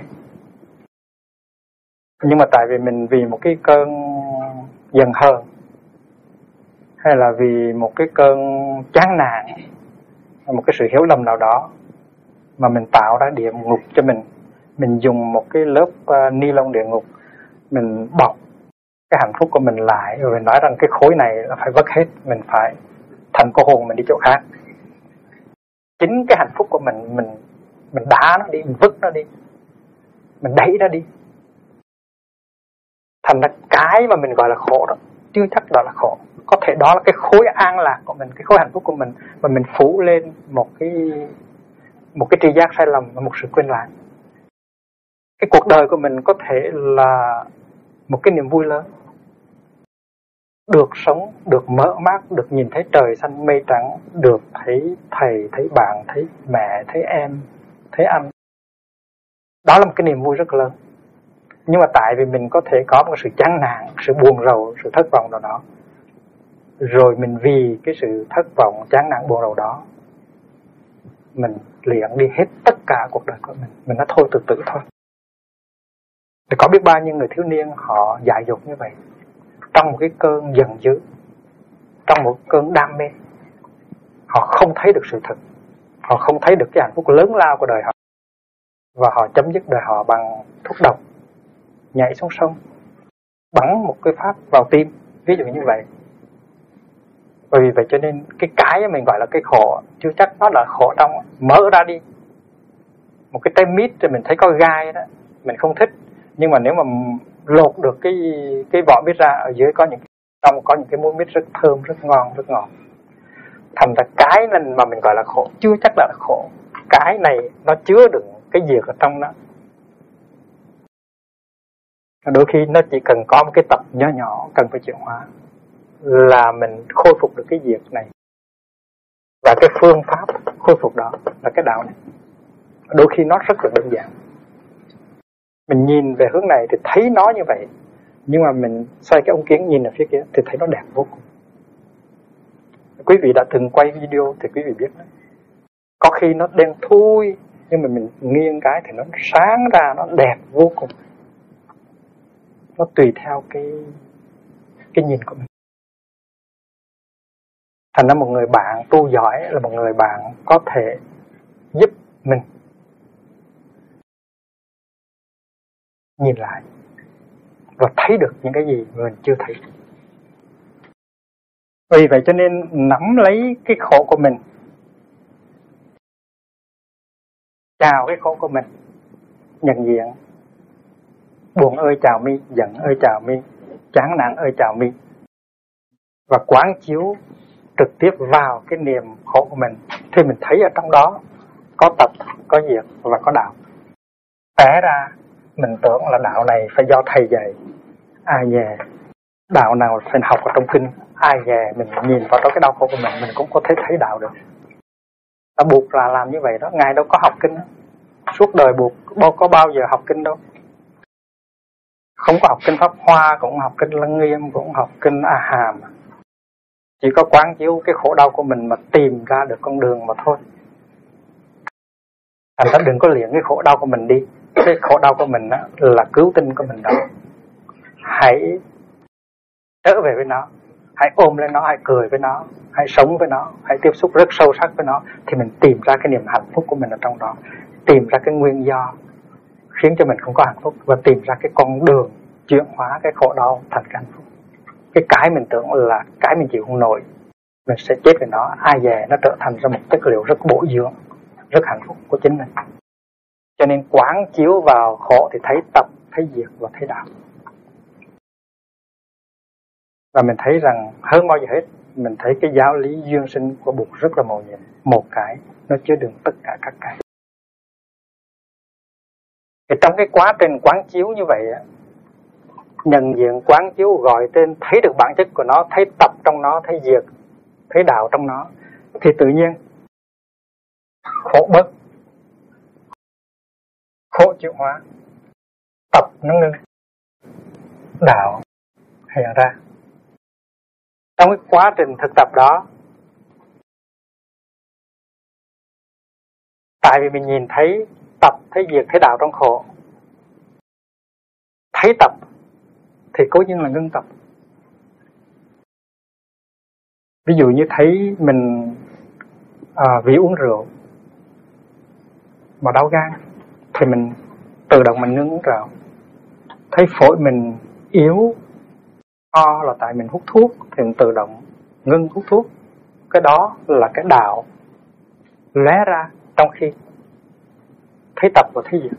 Nhưng mà tại vì mình vì một cái cơn giận hờn, hay là vì một cái cơn chán nản, một cái sự hiểu lầm nào đó, mà mình tạo ra địa ngục cho mình dùng một cái lớp ni lông địa ngục, mình bọc cái hạnh phúc của mình lại, rồi mình nói rằng cái khối này là phải vứt hết, mình phải thành cô hồn mình đi chỗ khác. Chính cái hạnh phúc của mình đá nó đi, mình vứt nó đi, mình đẩy nó đi. Thành ra cái mà mình gọi là khổ đó chưa chắc đó là khổ. Có thể đó là cái khối an lạc của mình, cái khối hạnh phúc của mình, mà mình phủ lên một cái tri giác sai lầm và một sự quên lãng. Cái cuộc đời của mình có thể là một cái niềm vui lớn, được sống, được mở mắt, được nhìn thấy trời xanh mây trắng, được thấy thầy, thấy bạn, thấy mẹ, thấy em, thấy anh. Đó là một cái niềm vui rất lớn. Nhưng mà tại vì mình có thể có một sự chán nản, sự buồn rầu, sự thất vọng nào đó, rồi mình vì cái sự thất vọng, chán nản, buồn rầu đó, mình luyện đi hết tất cả cuộc đời của mình nói thôi, từ từ thôi. Thì có biết bao nhiêu người thiếu niên họ dại dột như vậy, trong một cái cơn giận dữ, trong một cơn đam mê, họ không thấy được sự thật, họ không thấy được cái hạnh phúc lớn lao của đời họ, và họ chấm dứt đời họ bằng thuốc độc, nhảy xuống sông, bắn một cái phát vào tim, ví dụ như vậy. Bởi vì vậy cho nên cái mình gọi là cái khổ chưa chắc nó là khổ trong. Mở ra đi một cái trái mít thì mình thấy có gai đó, mình không thích, nhưng mà nếu mà lột được cái vỏ mít ra, ở dưới có những cái muối mít rất thơm, rất ngon, rất ngọt. Thành ra cái nên mà mình gọi là khổ chưa chắc là khổ. Cái này nó chứa đựng cái diệt ở trong nó. Đôi khi nó chỉ cần có một cái tập nhỏ nhỏ cần phải chuyển hóa là mình khôi phục được cái diệt này. Và cái phương pháp khôi phục đó là cái đạo này. Đôi khi nó rất là đơn giản. Mình nhìn về hướng này thì thấy nó như vậy, nhưng mà mình xoay cái ống kiến nhìn ở phía kia thì thấy nó đẹp vô cùng. Quý vị đã từng quay video thì quý vị biết đó. Có khi nó đen thui, nhưng mà mình nghiêng cái thì nó sáng ra, nó đẹp vô cùng. Nó tùy theo cái nhìn của mình. Thành ra một người bạn tu giỏi là một người bạn có thể giúp mình nhìn lại và thấy được những cái gì mình chưa thấy. Vì vậy cho nên nắm lấy cái khổ của mình, chào cái khổ của mình, nhận diện. Buồn ơi chào mi, giận ơi chào mi, chán nản ơi chào mi. Và quán chiếu trực tiếp vào cái niềm khổ của mình, thì mình thấy ở trong đó có tập, có diệt và có đạo. Té ra mình tưởng là đạo này phải do thầy dạy, ai về đạo nào phải học ở trong kinh, ai về mình nhìn vào đó cái đau khổ của mình cũng có thể thấy đạo được. Ta buộc là làm như vậy đó, Ngài đâu có học kinh đó. Suốt đời buộc có bao giờ học kinh đâu. Không có học kinh Pháp Hoa, cũng học kinh Lăng Nghiêm, cũng học kinh A Hàm. Chỉ có quán chiếu cái khổ đau của mình mà tìm ra được con đường mà thôi. Thành ra đừng có luyện cái khổ đau của mình đi. Cái khổ đau của mình đó là cứu tinh của mình đó. Hãy trở về với nó, hãy ôm lên nó, hãy cười với nó, hãy sống với nó, hãy tiếp xúc rất sâu sắc với nó, thì mình tìm ra cái niềm hạnh phúc của mình ở trong đó, tìm ra cái nguyên do khiến cho mình không có hạnh phúc, và tìm ra cái con đường chuyển hóa cái khổ đau thành cái hạnh phúc. Cái mình tưởng là cái mình chịu không nổi, mình sẽ chết với nó, ai về nó trở thành ra một chất liệu rất bổ dưỡng, rất hạnh phúc của chính mình. Cho nên quán chiếu vào khổ thì thấy tập, thấy diệt và thấy đạo. Và mình thấy rằng hơn bao giờ hết, mình thấy cái giáo lý duyên sinh của Bụt rất là mầu nhiệm. Một cái nó chứa đựng tất cả các cái. Thì trong cái quá trình quán chiếu như vậy, nhận diện quán chiếu gọi tên, thấy được bản chất của nó, thấy tập trong nó, thấy diệt, thấy đạo trong nó, thì tự nhiên khổ bớt, khổ chịu hóa, tập nó ngưng, đạo hiện ra. Trong cái quá trình thực tập đó, tại vì mình nhìn thấy tập, thấy diệt, thấy đạo trong khổ, thấy tập thì cố nhiên là ngưng tập. Ví dụ như thấy mình vì uống rượu mà đau gan thì mình tự động mình ngưng uống rượu. Thấy phổi mình yếu ho là tại mình hút thuốc thì mình tự động ngưng hút thuốc. Cái đó là cái đạo lóe ra trong khi thấy tập và thấy diệt.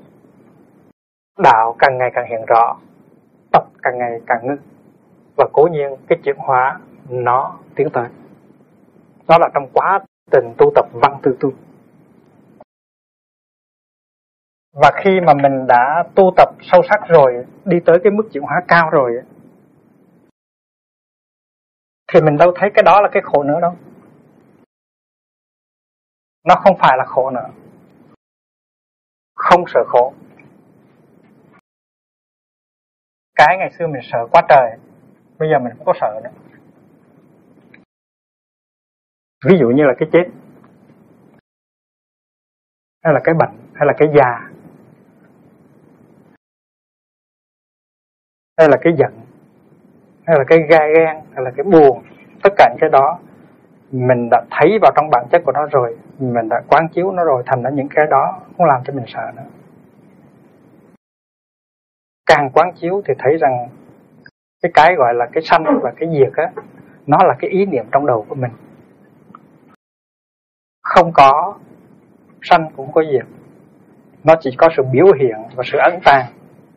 Đạo càng ngày càng hiện rõ, tập càng ngày càng ngưng, và cố nhiên cái chuyển hóa nó tiến tới. Đó là trong quá trình tu tập văn tư tu. Và khi mà mình đã tu tập sâu sắc rồi, đi tới cái mức chuyển hóa cao rồi, thì mình đâu thấy cái đó là cái khổ nữa đâu. Nó không phải là khổ nữa. Không sợ khổ. Cái ngày xưa mình sợ quá trời, bây giờ mình không có sợ nữa. Ví dụ như là cái chết, hay là cái bệnh, hay là cái già, hay là cái giận, hay là cái gai ghen, hay là cái buồn. Tất cả những cái đó mình đã thấy vào trong bản chất của nó rồi, mình đã quán chiếu nó rồi, thành ra những cái đó không làm cho mình sợ nữa. Càng quán chiếu thì thấy rằng cái gọi là cái sanh và cái diệt á, nó là cái ý niệm trong đầu của mình. Không có sanh cũng có diệt, nó chỉ có sự biểu hiện và sự ẩn tàng.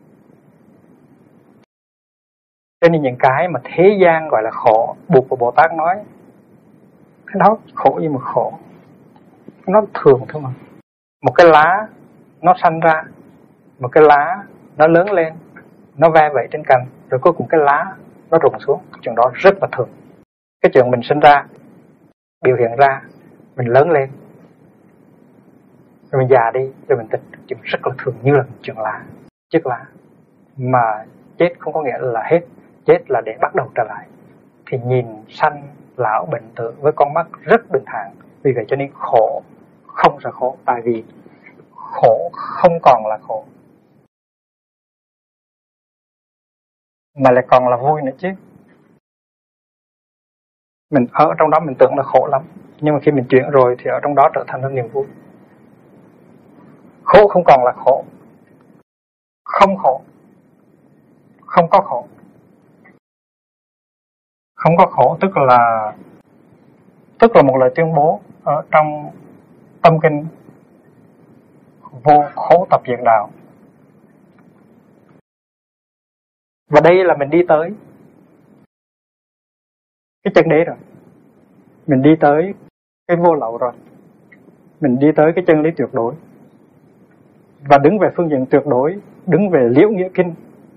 Cho nên những cái mà thế gian gọi là khổ, Bụt và Bồ Tát nói cái đó khổ gì mà khổ, nó thường thôi mà. Một cái lá nó sanh ra, một cái lá nó lớn lên, nó ve vẩy trên cành, rồi cuối cùng cái lá nó rụng xuống. Chuyện đó rất là thường. Cái chuyện mình sinh ra, biểu hiện ra, mình lớn lên, rồi mình già đi, rồi mình tịch, chuyện rất là thường, như là chuyện lá, chiếc lá. Mà chết không có nghĩa là hết, chết là để bắt đầu trở lại. Thì nhìn sanh, lão, bệnh tử với con mắt rất bình thản. Vì vậy cho nên khổ không sợ khổ, tại vì khổ không còn là khổ, mà lại còn là vui nữa chứ. Mình ở trong đó mình tưởng là khổ lắm, nhưng mà khi mình chuyển rồi thì ở trong đó trở thành một niềm vui. Khổ không còn là khổ, không khổ, không có khổ. Không có khổ tức là một lời tuyên bố ở trong tâm kinh Vô Khổ Tập Diệt Đạo. Và đây là mình đi tới cái chân đế rồi, mình đi tới cái vô lậu rồi, mình đi tới cái chân lý tuyệt đối. Và đứng về phương diện tuyệt đối, đứng về liễu nghĩa kinh,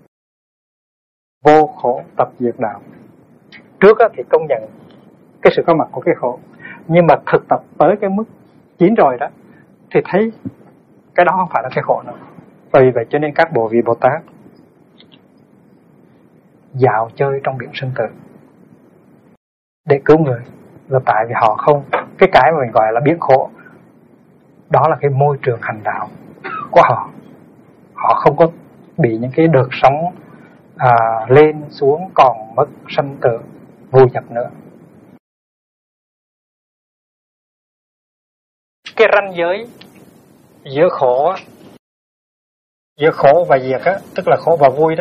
vô khổ tập diệt đạo. Trước thì công nhận cái sự có mặt của cái khổ, nhưng mà thực tập tới cái mức chín rồi đó thì thấy cái đó không phải là cái khổ nữa. Vì vậy cho nên các bộ vị Bồ Tát dạo chơi trong biển sinh tử để cứu người, là tại vì họ không, cái mà mình gọi là biển khổ, đó là cái môi trường hành đạo của họ. Họ không có bị những cái đợt sóng lên xuống còn mất sanh tử vùi dập nữa. Cái ranh giới giữa khổ và diệt á, tức là khổ và vui đó,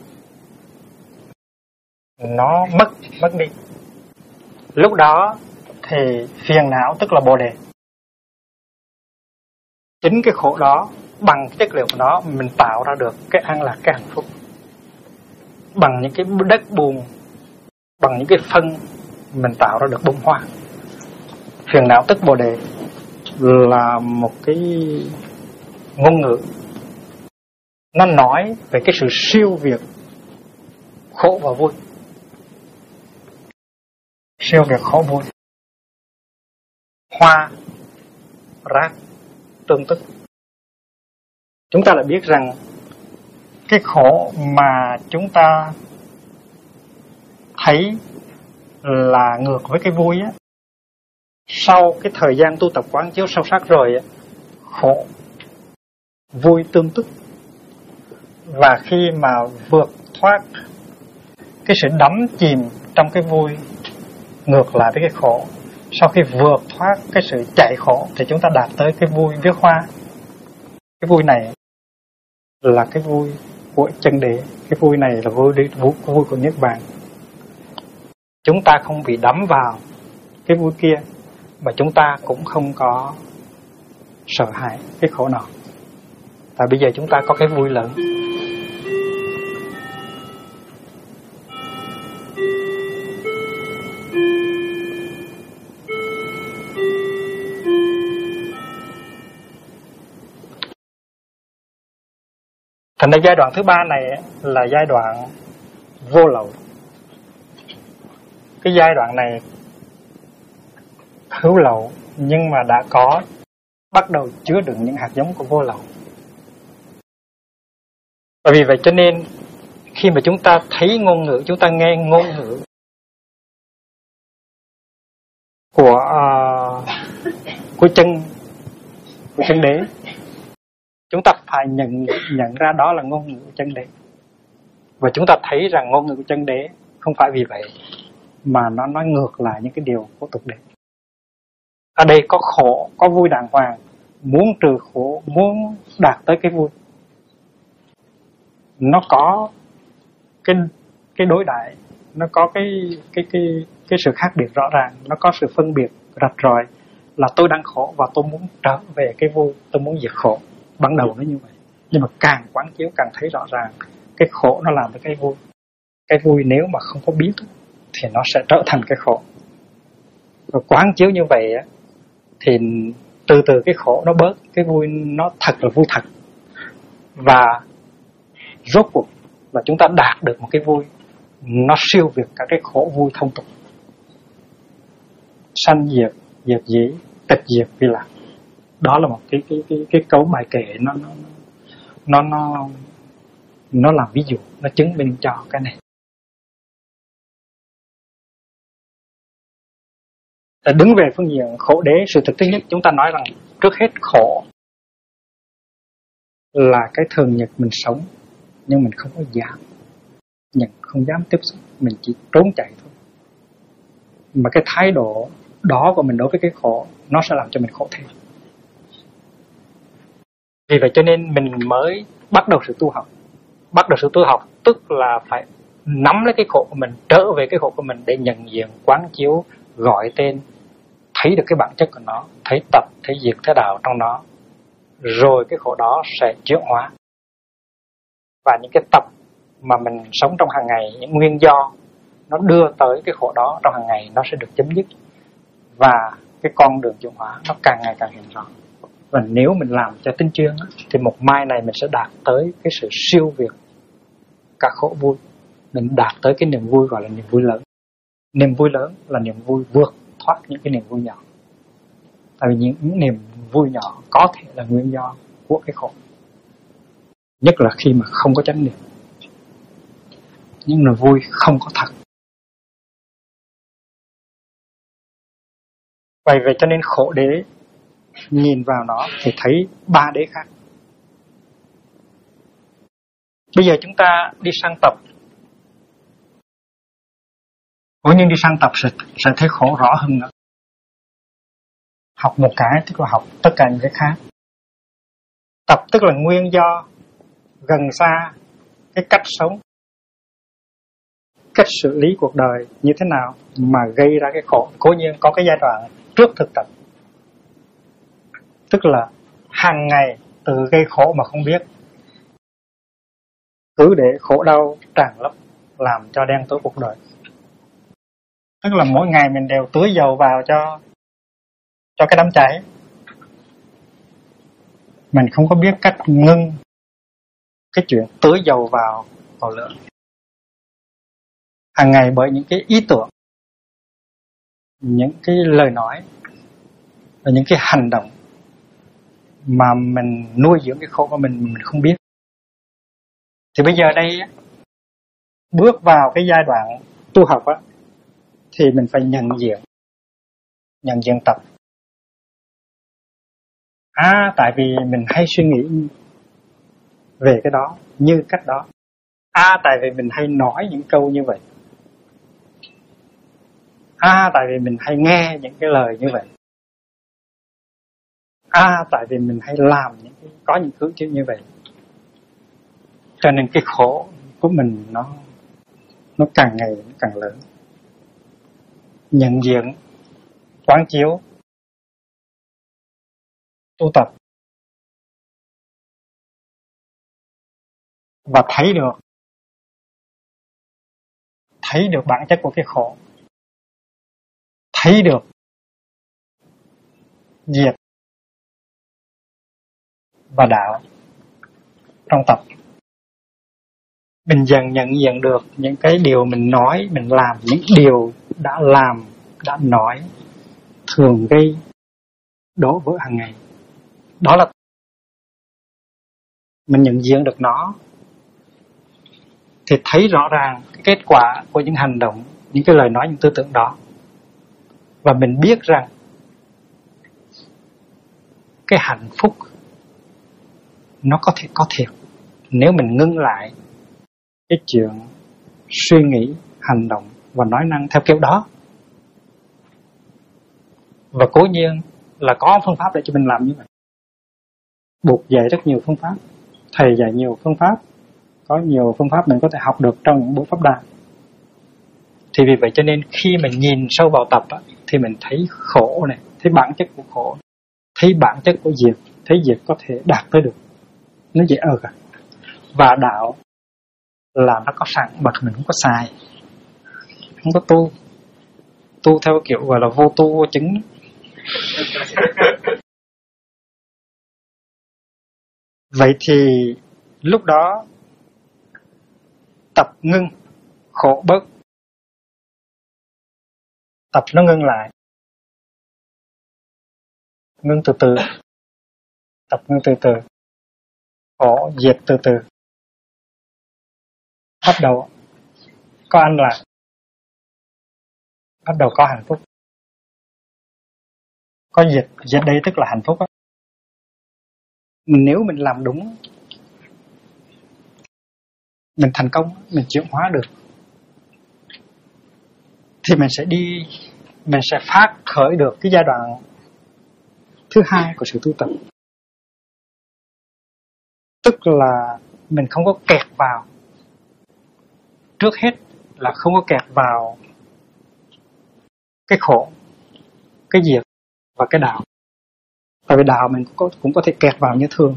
nó mất đi. Lúc đó thì phiền não tức là bồ đề. Chính cái khổ đó, bằng cái chất liệu của nó, mình tạo ra được cái an lạc, cái hạnh phúc. Bằng những cái đất bùn, bằng những cái phân, mình tạo ra được bông hoa. Phiền não tức bồ đề là một cái ngôn ngữ, nó nói về cái sự siêu việt khổ và vui. Siêu việt khổ vui. Hoa, rác, tương tức. Chúng ta đã biết rằng cái khổ mà chúng ta thấy là ngược với cái vui á, sau cái thời gian tu tập quán chiếu sâu sắc rồi á, khổ vui tương tức. Và khi mà vượt thoát cái sự đắm chìm trong cái vui ngược lại với cái khổ, sau khi vượt thoát cái sự chạy khổ thì chúng ta đạt tới cái vui viết hoa. Cái vui này là cái vui của chân đế. Cái vui này là vui của Niết Bàn. Chúng ta không bị đắm vào cái vui kia, mà chúng ta cũng không có sợ hãi cái khổ nào. Tại bây giờ chúng ta có cái vui lớn. Thành ra giai đoạn thứ ba này là giai đoạn vô lậu. Cái giai đoạn này hữu lậu nhưng mà đã có bắt đầu chứa đựng những hạt giống của vô lậu. Và vì vậy cho nên khi mà chúng ta thấy ngôn ngữ, chúng ta nghe ngôn ngữ của chân đế, chúng ta phải nhận ra đó là ngôn ngữ của chân đế. Và chúng ta thấy rằng ngôn ngữ của chân đế không phải vì vậy mà nó nói ngược lại những cái điều của tục đế. Ở đây có khổ, có vui đàng hoàng, muốn trừ khổ, muốn đạt tới cái vui. Nó có cái đối đãi, nó có cái sự khác biệt rõ ràng, nó có sự phân biệt rạch ròi là tôi đang khổ và tôi muốn trở về cái vui, tôi muốn diệt khổ. Ban đầu nó như vậy, nhưng mà càng quán chiếu càng thấy rõ ràng cái khổ nó làm với cái vui. Cái vui nếu mà không có biết thì nó sẽ trở thành cái khổ. Rồi quán chiếu như vậy thì từ từ cái khổ nó bớt, cái vui nó thật là vui thật. Và rốt cuộc là chúng ta đạt được một cái vui nó siêu việt cả cái khổ vui thông tục. Sanh diệt, diệt dĩ, tịch diệt vi lạc. Đó là một cái câu bài kệ nó làm ví dụ, nó chứng minh cho cái này. Đứng về phương diện khổ đế, sự thực thứ nhất chúng ta nói rằng trước hết khổ là cái thường nhật mình sống, nhưng mình không có dám nhận, không dám tiếp xúc, mình chỉ trốn chạy thôi. Mà cái thái độ đó của mình đối với cái khổ, nó sẽ làm cho mình khổ thêm. Vì vậy cho nên mình mới bắt đầu sự tu học. Bắt đầu sự tu học tức là phải nắm lấy cái khổ của mình, trở về cái khổ của mình để nhận diện, quán chiếu, gọi tên, thấy được cái bản chất của nó, thấy tập, thấy diệt, thấy đạo trong nó. Rồi cái khổ đó sẽ chuyển hóa. Và những cái tập mà mình sống trong hàng ngày, những nguyên do nó đưa tới cái khổ đó trong hàng ngày, nó sẽ được chấm dứt. Và cái con đường chuyển hóa nó càng ngày càng hiện rõ. Và nếu mình làm cho tinh chuyên thì một mai này mình sẽ đạt tới cái sự siêu việt cả khổ vui. Mình đạt tới cái niềm vui gọi là niềm vui lớn. Niềm vui lớn là niềm vui vượt thoát những cái niềm vui nhỏ. Tại vì những niềm vui nhỏ có thể là nguyên do của cái khổ. Nhất là khi mà không có chánh niệm. Những niềm vui không có thật. Vậy cho nên khổ đế nhìn vào nó thì thấy ba đế khác. Bây giờ chúng ta đi sang tập. Nhưng đi sang tập sẽ thấy khổ rõ hơn nữa. Học một cái tức là học tất cả những cái khác. Tập tức là nguyên do, gần xa, cái cách sống, cách xử lý cuộc đời như thế nào mà gây ra cái khổ. Cố nhiên có cái giai đoạn trước thực tập, tức là hàng ngày tự gây khổ mà không biết, cứ để khổ đau tràn lấp làm cho đen tối cuộc đời. Tức là mỗi ngày mình đều tưới dầu vào cho cái đám cháy. Mình không có biết cách ngưng cái chuyện tưới dầu vào lửa. hàng ngày bởi những cái ý tưởng, những cái lời nói và những cái hành động mà mình nuôi dưỡng cái khổ của mình không biết. Thì bây giờ đây bước vào cái giai đoạn tu học á, thì mình phải nhận diện tập. Tại vì mình hay suy nghĩ về cái đó, như cách đó. Tại vì mình hay nói những câu như vậy. Tại vì mình hay nghe những cái lời như vậy. Tại vì mình hay làm có những cử chỉ như vậy. Cho nên cái khổ của mình nó càng ngày nó càng lớn. Nhận diện, quán chiếu, tu tập và thấy được bản chất của cái khổ, thấy được diệt và đạo trong tập. Mình dần nhận diện được những cái điều mình nói, mình làm, những điều đã làm, đã nói thường gây đổ vỡ hàng ngày. Đó là mình nhận diện được nó thì thấy rõ ràng cái kết quả của những hành động, những cái lời nói, những tư tưởng đó. Và mình biết rằng cái hạnh phúc nó có thể có thiệt nếu mình ngưng lại cái chuyện suy nghĩ, hành động và nói năng theo kiểu đó. Và cố nhiên là có phương pháp để cho mình làm như vậy. Buộc dạy rất nhiều phương pháp, thầy dạy nhiều phương pháp, có nhiều phương pháp mình có thể học được trong những bộ pháp đà. Thì vì vậy cho nên khi mình nhìn sâu vào tập á, thì mình thấy khổ này, thấy bản chất của khổ, thấy bản chất của diệt, thấy diệt có thể đạt tới được. Nó dễ cả. Và đạo là nó có sẵn mà mình không có xài, không có tu theo kiểu gọi là vô tu vô chứng. Vậy thì lúc đó tập ngưng, khổ bớt. Tập nó ngưng lại, ngưng từ từ, tập ngưng từ từ, khổ diệt từ từ, bắt đầu có an lạc, bắt đầu có hạnh phúc. Có diệt đây tức là hạnh phúc á. Nếu mình làm đúng, mình thành công, mình chuyển hóa được, thì mình sẽ phát khởi được cái giai đoạn thứ hai của sự tu tập. Tức là mình không có kẹt vào, trước hết là không có kẹt vào cái khổ, cái diệt và cái đạo. Tại vì đạo mình cũng có thể kẹt vào như thường.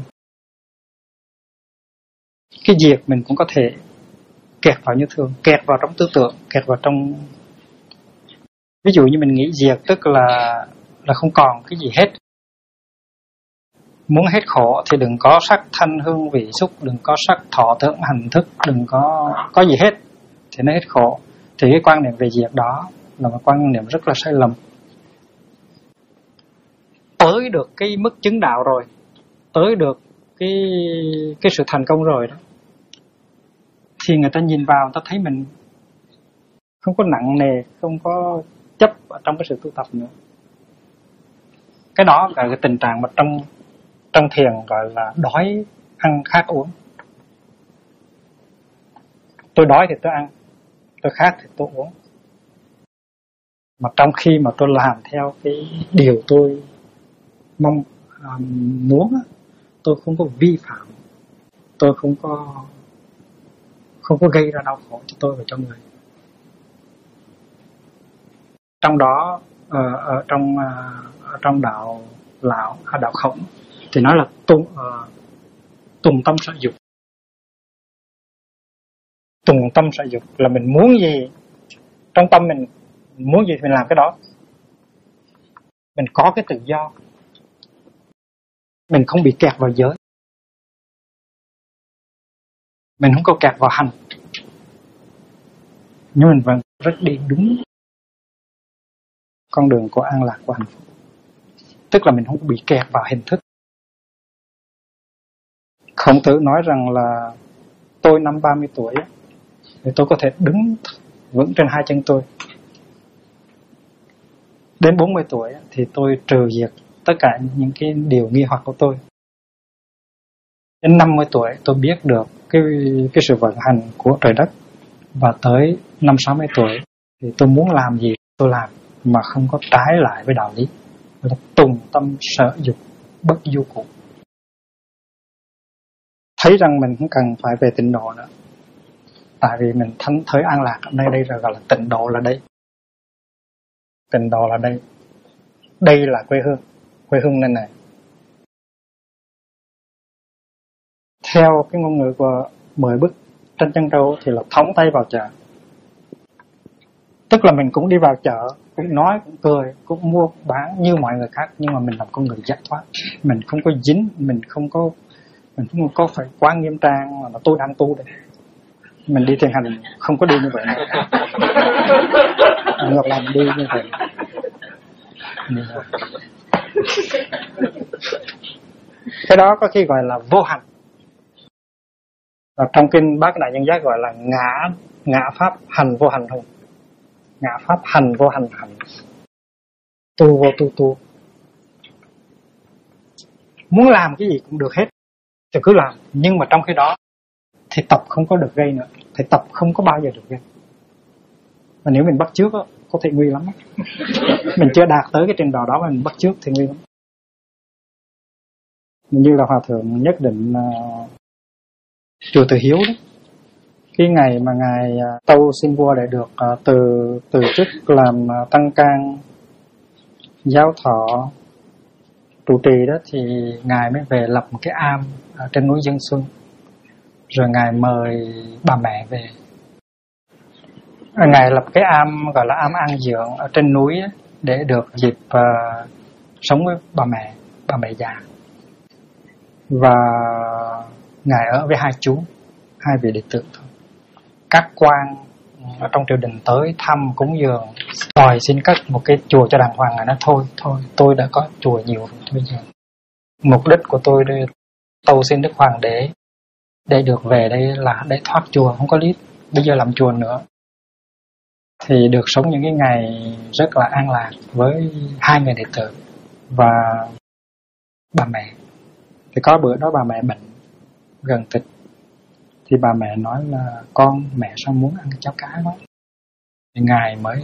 Cái diệt mình cũng có thể kẹt vào như thường, kẹt vào trong tư tưởng, kẹt vào trong... Ví dụ như mình nghĩ diệt tức là không còn cái gì hết. Muốn hết khổ thì đừng có sắc thanh hương vị xúc, đừng có sắc thọ tưởng hành thức, đừng có gì hết thì nó hết khổ. Thì cái quan niệm về diệt đó là một quan niệm rất là sai lầm. Tới được cái mức chứng đạo rồi, tới được cái sự thành công rồi đó, thì người ta nhìn vào, người ta thấy mình không có nặng nề, không có chấp ở trong cái sự tu tập nữa. Cái đó là cái tình trạng mà trong thiền gọi là đói ăn khát uống. Tôi đói thì tôi ăn, tôi khát thì tôi uống. Mà trong khi mà tôi làm theo cái điều tôi mong muốn, tôi không có vi phạm, tôi không có gây ra đau khổ cho tôi và cho người. Trong đó ở trong đạo lão đạo Khổng thì nói là tùng tâm sở dục. Tùng tâm sở dục là mình muốn gì, trong tâm mình muốn gì thì mình làm cái đó. Mình có cái tự do, mình không bị kẹt vào giới, mình không có kẹt vào hành, nhưng mình vẫn rất đi đúng con đường của an lạc, của hạnh phúc. Tức là mình không bị kẹt vào hình thức. Khổng Tử nói rằng là tôi năm 30 tuổi thì tôi có thể đứng vững trên hai chân tôi. Đến 40 tuổi thì tôi trừ diệt tất cả những cái điều nghi hoặc của tôi. Đến 50 tuổi tôi biết được cái sự vận hành của trời đất. Và tới năm 60 tuổi thì tôi muốn làm gì tôi làm, mà không có trái lại với đạo lý, là tùng tâm sở dục bất du cụ. Thấy rằng mình không cần phải về tịnh độ nữa, tại vì mình thánh thới an lạc ở đây là gọi là tịnh độ, là đây. Tịnh độ là đây. Đây là quê hương nên này. Theo cái ngôn ngữ của 10 bức tranh chân trâu thì là thõng tay vào chợ. Tức là mình cũng đi vào chợ, cũng nói, cũng cười, cũng mua bán như mọi người khác, nhưng mà mình làm con người giải thoát. Mình không có dính, mình không có phải quá nghiêm trang mà tôi đang tu đây. Mình đi thiền hành không có đi như vậy nữa. Ngược lại đi như vậy. Cái đó có khi gọi là vô hành. Và trong kinh Bát Đại Nhân Giác gọi là ngã pháp hành vô hành thôi. Ngã pháp hành vô hành hành. Tu vô tu. Muốn làm cái gì cũng được hết thì cứ làm. Nhưng mà trong khi đó thì tập không có được gây nữa. Thì tập không có bao giờ được gây. Và nếu mình bắt chước đó, có thể nguy lắm. Mình chưa đạt tới cái trình độ đó mà mình bắt chước thì nguy lắm. Như là Hòa Thượng nhất định chùa Từ Hiếu đó. Cái ngày mà ngài tâu xin vua để được từ chức làm tăng can giáo thọ trụ trì đó, thì ngài mới về lập một cái am ở trên núi Dân Xuân. Rồi ngài mời bà mẹ về. Ngài lập cái am gọi là am an dưỡng ở trên núi để được dịp sống với bà mẹ già. Và ngài ở với hai chú, hai vị đệ tử thôi. Các quan ở trong triều đình tới thăm cúng dường, đòi xin cất một cái chùa cho đàng hoàng. Ngài nói thôi, tôi đã có chùa nhiều rồi, bây giờ mục đích của tôi đây tâu xin Đức Hoàng đế để được về đây là để thoát chùa, không có lý bây giờ làm chùa nữa. Thì được sống những cái ngày rất là an lạc với hai người đệ tử và bà mẹ. Thì có bữa đó bà mẹ bệnh gần tịch, thì bà mẹ nói là con mẹ sao muốn ăn cháo cá đó. Thì ngài mới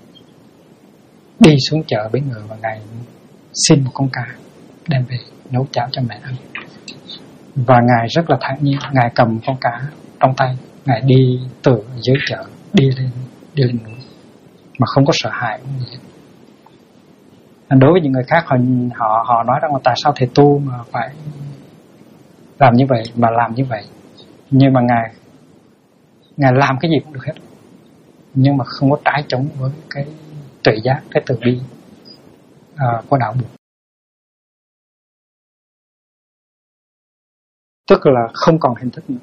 đi xuống chợ Bến Ngự và ngài xin một con cá đem về nấu cháo cho mẹ ăn. Và ngài rất là thản nhiên, ngài cầm con cá trong tay, ngài đi từ dưới chợ đi lên núi mà không có sợ hãi gì hết. Đối với những người khác họ nói rằng là tại sao thầy tu mà phải làm như vậy, mà làm như vậy. Nhưng mà ngài làm cái gì cũng được hết, nhưng mà không có trái chống với cái tuệ giác, cái từ bi của đạo Bụt. Tức là không còn hình thức nữa.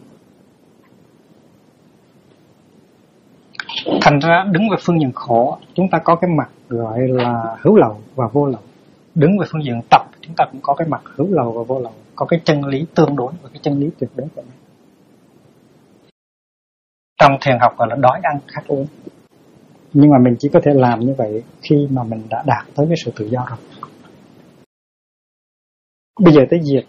Thành ra đứng về phương diện khổ, chúng ta có cái mặt gọi là hữu lậu và vô lậu. Đứng về phương diện tập, chúng ta cũng có cái mặt hữu lậu và vô lậu, có cái chân lý tương đối và cái chân lý tuyệt đối của mình. Trong thiền học gọi là đói ăn khát uống. Nhưng mà mình chỉ có thể làm như vậy khi mà mình đã đạt tới cái sự tự do rồi. Bây giờ tới diệt.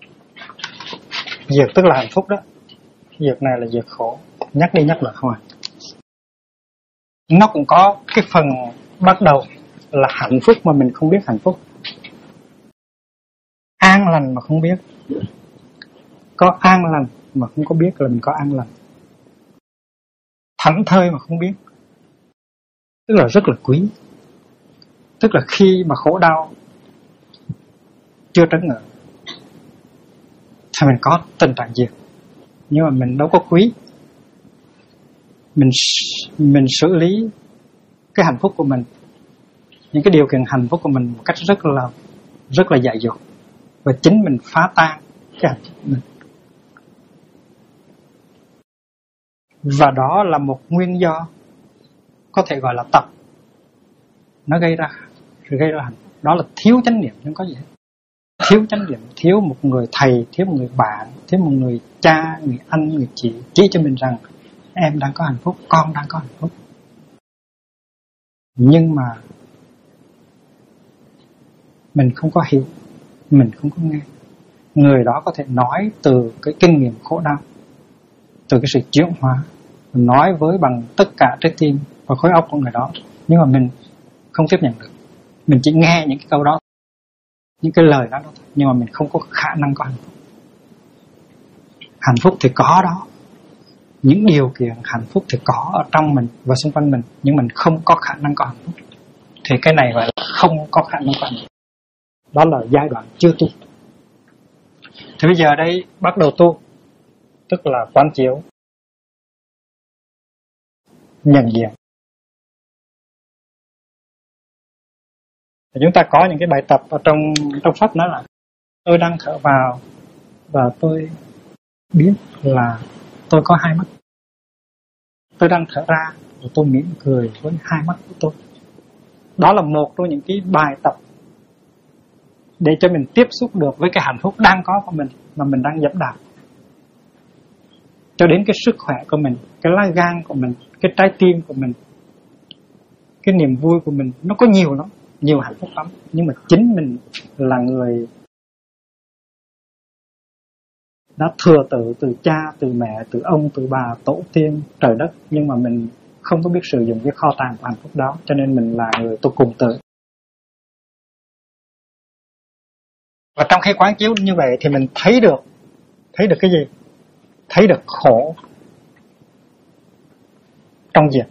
Diệt tức là hạnh phúc đó. Diệt này là diệt khổ. Nhắc đi nhắc lại thôi. Nó cũng có cái phần bắt đầu là hạnh phúc mà mình không biết hạnh phúc. An lành mà không biết. Có an lành mà không có biết là mình có an lành. Thảnh thơi mà không biết, tức là rất là quý. Tức là khi mà khổ đau chưa trấn ngự thì mình có tình trạng diệt, nhưng mà mình đâu có quý. Mình xử lý cái hạnh phúc của mình, những cái điều kiện hạnh phúc của mình một cách rất là dại dột, và chính mình phá tan cái hạnh phúc của mình. Và đó là một nguyên do có thể gọi là tập, nó gây ra hạnh phúc. Đó là thiếu chánh niệm, không có gì hết. Thiếu chánh niệm, thiếu một người thầy, thiếu một người bạn, thiếu một người cha, người anh, người chị chỉ cho mình rằng em đang có hạnh phúc, con đang có hạnh phúc. Nhưng mà mình không có hiểu, mình không có nghe. Người đó có thể nói từ cái kinh nghiệm khổ đau, từ cái sự chuyển hóa, nói với bằng tất cả trái tim và khối óc của người đó, nhưng mà mình không tiếp nhận được. Mình chỉ nghe những cái câu đó, những cái lời đó thôi, nhưng mà mình không có khả năng có hạnh phúc. Hạnh phúc thì có đó, những điều kiện hạnh phúc thì có ở trong mình và xung quanh mình, nhưng mình không có khả năng có hạnh phúc. Thì cái này gọi là không có khả năng có hạnh phúc. Đó là giai đoạn chưa tu. Thì bây giờ đây bắt đầu tu, tức là quán chiếu, nhận diện. Thì chúng ta có những cái bài tập ở trong sách nói là tôi đang thở vào và tôi biết là tôi có hai mắt. Tôi đang thở ra và tôi mỉm cười với hai mắt của tôi. Đó là một trong những cái bài tập để cho mình tiếp xúc được với cái hạnh phúc đang có của mình mà mình đang dẫm đạp. Cho đến cái sức khỏe của mình, cái lá gan của mình, cái trái tim của mình, cái niềm vui của mình, nó có nhiều lắm, nhiều hạnh phúc lắm. Nhưng mà chính mình là người đã thừa tự từ cha, từ mẹ, từ ông, từ bà, tổ tiên, trời đất, nhưng mà mình không có biết sử dụng cái kho tàng của hạnh phúc đó, cho nên mình là người tu cùng tử. Và trong khi quán chiếu như vậy thì mình thấy được cái gì? Thấy được khổ trong diệt.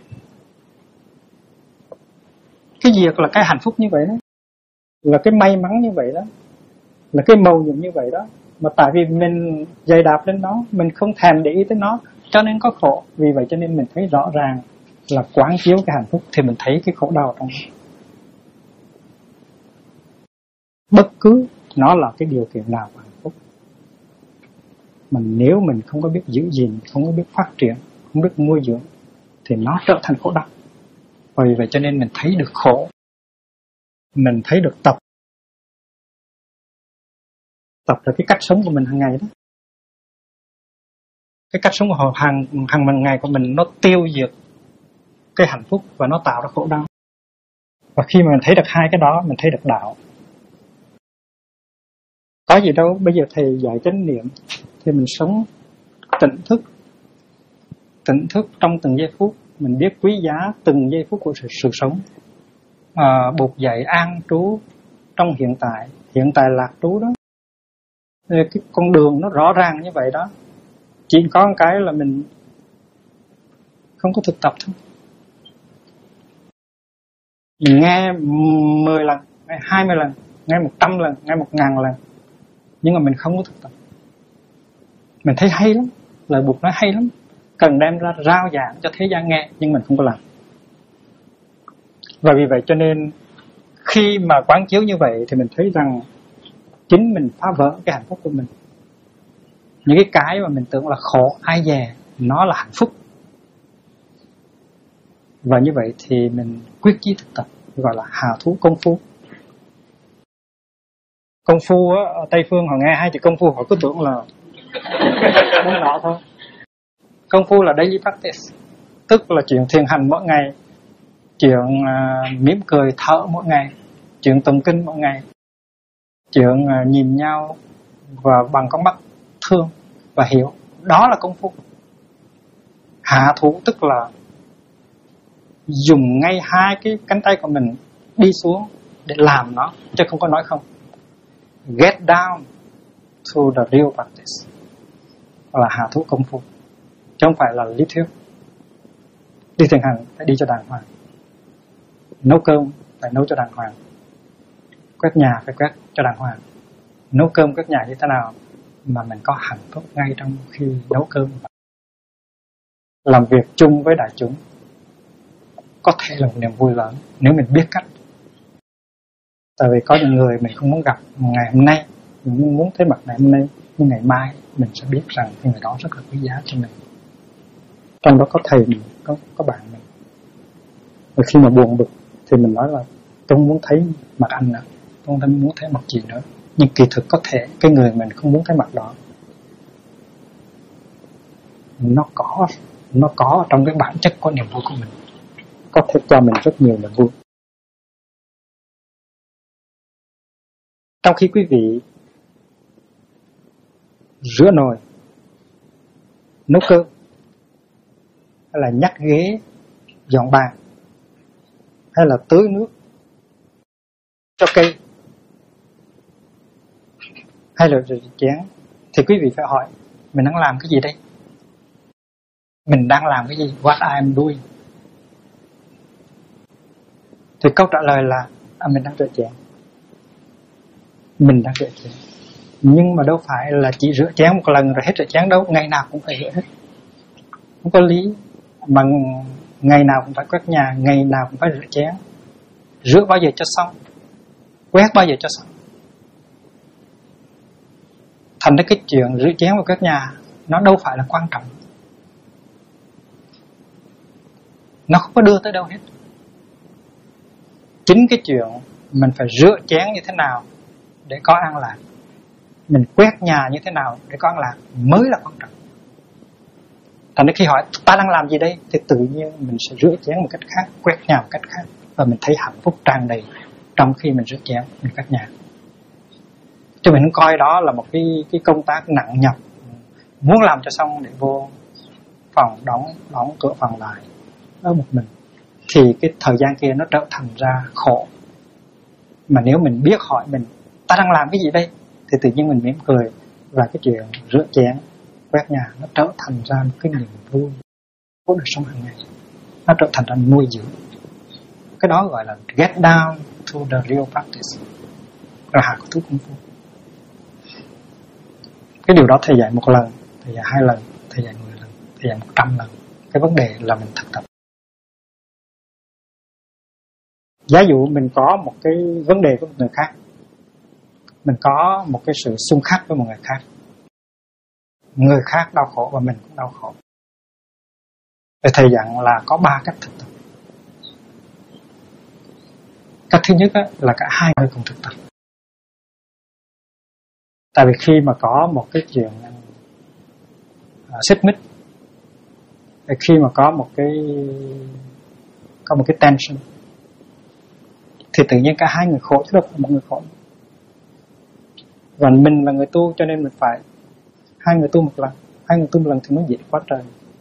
Cái diệt là cái hạnh phúc như vậy đó, là cái may mắn như vậy đó, là cái mầu nhiệm như vậy đó. Mà tại vì mình dày đạp lên nó, mình không thèm để ý tới nó, cho nên có khổ. Vì vậy cho nên mình thấy rõ ràng là quán chiếu cái hạnh phúc thì mình thấy cái khổ đau trong nó. Bất cứ nó là cái điều kiện nào của hạnh phúc, mà nếu mình không có biết giữ gìn, không có biết phát triển, không biết nuôi dưỡng, thì nó trở thành khổ đau. Vì vậy cho nên mình thấy được khổ, mình thấy được tập. Tập là cái cách sống của mình hàng ngày đó. Cái cách sống của hàng ngày của mình nó tiêu diệt cái hạnh phúc và nó tạo ra khổ đau. Và khi mà mình thấy được hai cái đó, mình thấy được đạo. Có gì đâu, bây giờ thầy dạy chánh niệm thì mình sống tỉnh thức trong từng giây phút. Mình biết quý giá từng giây phút của sự sống. Buộc dậy an trú trong hiện tại lạc trú đó. Cái con đường nó rõ ràng như vậy đó. Chỉ có một cái là mình không có thực tập thôi. Mình nghe 10 lần, nghe 20 lần, nghe 100 lần, nghe 1000 lần, nhưng mà mình không có thực tập. Mình thấy hay lắm, lời buộc nói hay lắm, cần đem ra rao giảng cho thế gian nghe, nhưng mình không có làm. Và vì vậy cho nên khi mà quán chiếu như vậy thì mình thấy rằng chính mình phá vỡ cái hạnh phúc của mình. Những cái mà mình tưởng là khổ ai dè, nó là hạnh phúc. Và như vậy thì mình quyết chí thực tập, gọi là hạ thú công phu. Công phu á, ở Tây Phương họ nghe hai chữ công phu họ cứ tưởng là muốn nọ thôi. Công phu là daily practice, tức là chuyện thiền hành mỗi ngày, chuyện mỉm cười thở mỗi ngày, chuyện tụng kinh mỗi ngày, chuyện nhìn nhau và bằng con mắt thương và hiểu. Đó là công phu. Hạ thủ tức là dùng ngay hai cái cánh tay của mình đi xuống để làm nó, chứ không có nói không. Get down to the real practice, là hạ thủ công phu, chứ không phải là lý thuyết. Đi thiền hành phải đi cho đàng hoàng, nấu cơm phải nấu cho đàng hoàng, quét nhà phải quét cho đàng hoàng. Nấu cơm quét nhà như thế nào mà mình có hạnh phúc ngay trong khi nấu cơm. Làm việc chung với đại chúng có thể là một niềm vui lớn nếu mình biết cách. Tại vì có những người mình không muốn gặp ngày hôm nay, mình muốn thấy mặt ngày hôm nay, nhưng ngày mai mình sẽ biết rằng cái người đó rất là quý giá cho mình. Trong đó có thầy mình, có bạn mình. Và khi mà buồn bực thì mình nói là tôi không muốn thấy mặt anh nữa, tôi không muốn thấy mặt chị nữa. Nhưng kỳ thực có thể cái người mình không muốn thấy mặt đó nó có trong cái bản chất của niềm vui của mình, có thể cho mình rất nhiều niềm vui. Trong khi quý vị rửa nồi, nấu cơm, hay là nhắc ghế, dọn bàn, hay là tưới nước cho cây, hay là rửa chén, thì quý vị phải hỏi mình đang làm cái gì đây? Mình đang làm cái gì? What I am doing? Thì câu trả lời là mình đang rửa chén. Mình đang rửa chén. Nhưng mà đâu phải là chỉ rửa chén một lần rồi hết rửa chén đâu. Ngày nào cũng phải rửa hết. Không có lý mà ngày nào cũng phải quét nhà, ngày nào cũng phải rửa chén. Rửa bao giờ cho xong, quét bao giờ cho xong. Thành ra cái chuyện rửa chén và quét nhà nó đâu phải là quan trọng. Nó không có đưa tới đâu hết. Chính cái chuyện mình phải rửa chén như thế nào để có an lạc, mình quét nhà như thế nào để có an lạc mới là quan trọng. Thành ra khi hỏi ta đang làm gì đây, thì tự nhiên mình sẽ rửa chén một cách khác, quét nhà một cách khác, và mình thấy hạnh phúc tràn đầy trong khi mình rửa chén, mình quét nhà. Chứ mình không coi đó là một cái công tác nặng nhọc, muốn làm cho xong để vô phòng đóng cửa phòng lại ở một mình, thì cái thời gian kia nó trở thành ra khổ. Mà nếu mình biết hỏi mình ta đang làm cái gì đây, thì tự nhiên mình mỉm cười, và cái chuyện rửa chén, quét nhà nó trở thành ra một cái niềm vui của đời sống hàng ngày, nó trở thành ra nuôi dưỡng. Cái đó gọi là get down to the real practice, là hạ của thuốc công phu. Cái điều đó thầy dạy một lần, thầy dạy 2 lần, thầy dạy 10 lần, thầy dạy 100 lần. Cái vấn đề là mình thực tập. Giả dụ mình có một cái vấn đề với một người khác, mình có một cái sự xung khắc với một người khác, người khác đau khổ và mình cũng đau khổ, thì thầy dặn là có 3 cách thực tập. Cách thứ nhất là cả hai người cùng thực tập. Tại vì khi mà có một cái chuyện xích mích, khi mà có một cái tension, thì tự nhiên cả hai người khổ chứ đâu phải một người khổ. Và mình là người tu cho nên mình phải hai người tu một lần. Hai người tu một lần thì mới dễ quá trời.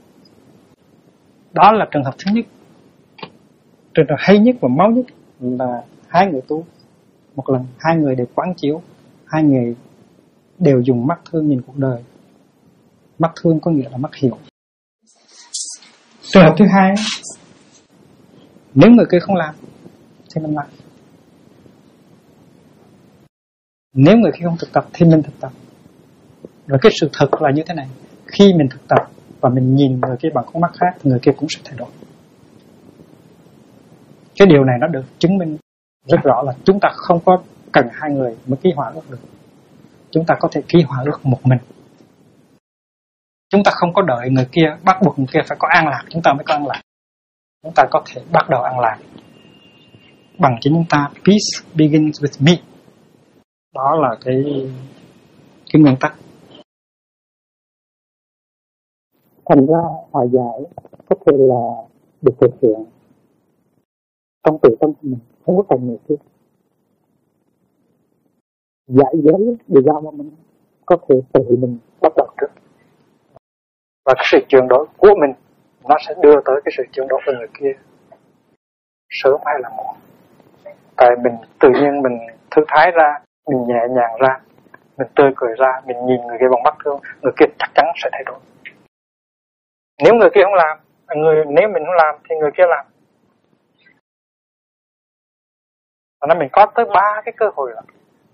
Đó là trường hợp thứ nhất. Trường hợp hay nhất và máu nhất là hai người tu một lần. Hai người đều quán chiếu, hai người đều dùng mắt thương nhìn cuộc đời. Mắt thương có nghĩa là mắt hiểu. Trường hợp thứ hai, nếu người kia không làm thì mình làm. Nếu người kia không thực tập thì mình thực tập. Rồi cái sự thật là như thế này, khi mình thực tập và mình nhìn người kia bằng con mắt khác thì người kia cũng sẽ thay đổi. Cái điều này nó được chứng minh rất rõ là chúng ta không có cần hai người mới ký hòa ước được. Chúng ta có thể ký hòa ước một mình. Chúng ta không có đợi người kia, bắt buộc người kia phải có an lạc chúng ta mới có an lạc. Chúng ta có thể bắt đầu an lạc bằng chính chúng ta. Peace begins with me. Đó là cái nguyên tắc. Thành ra hòa giải có thể là được thực hiện trong tự tâm mình, không có cần người kia. Giải giới để giao mà mình có thể tự mình bắt đầu trước. Và cái sự chuyển đổi của mình nó sẽ đưa tới cái sự chuyển đổi của người kia sớm hay là muộn. Tại mình tự nhiên mình thư thái ra, mình nhẹ nhàng ra, mình tươi cười ra, mình nhìn người kia bằng mắt thương, người kia chắc chắn sẽ thay đổi. Nếu người kia không làm, nếu mình không làm thì người kia làm. Và nên mình có tới 3 cái cơ hội là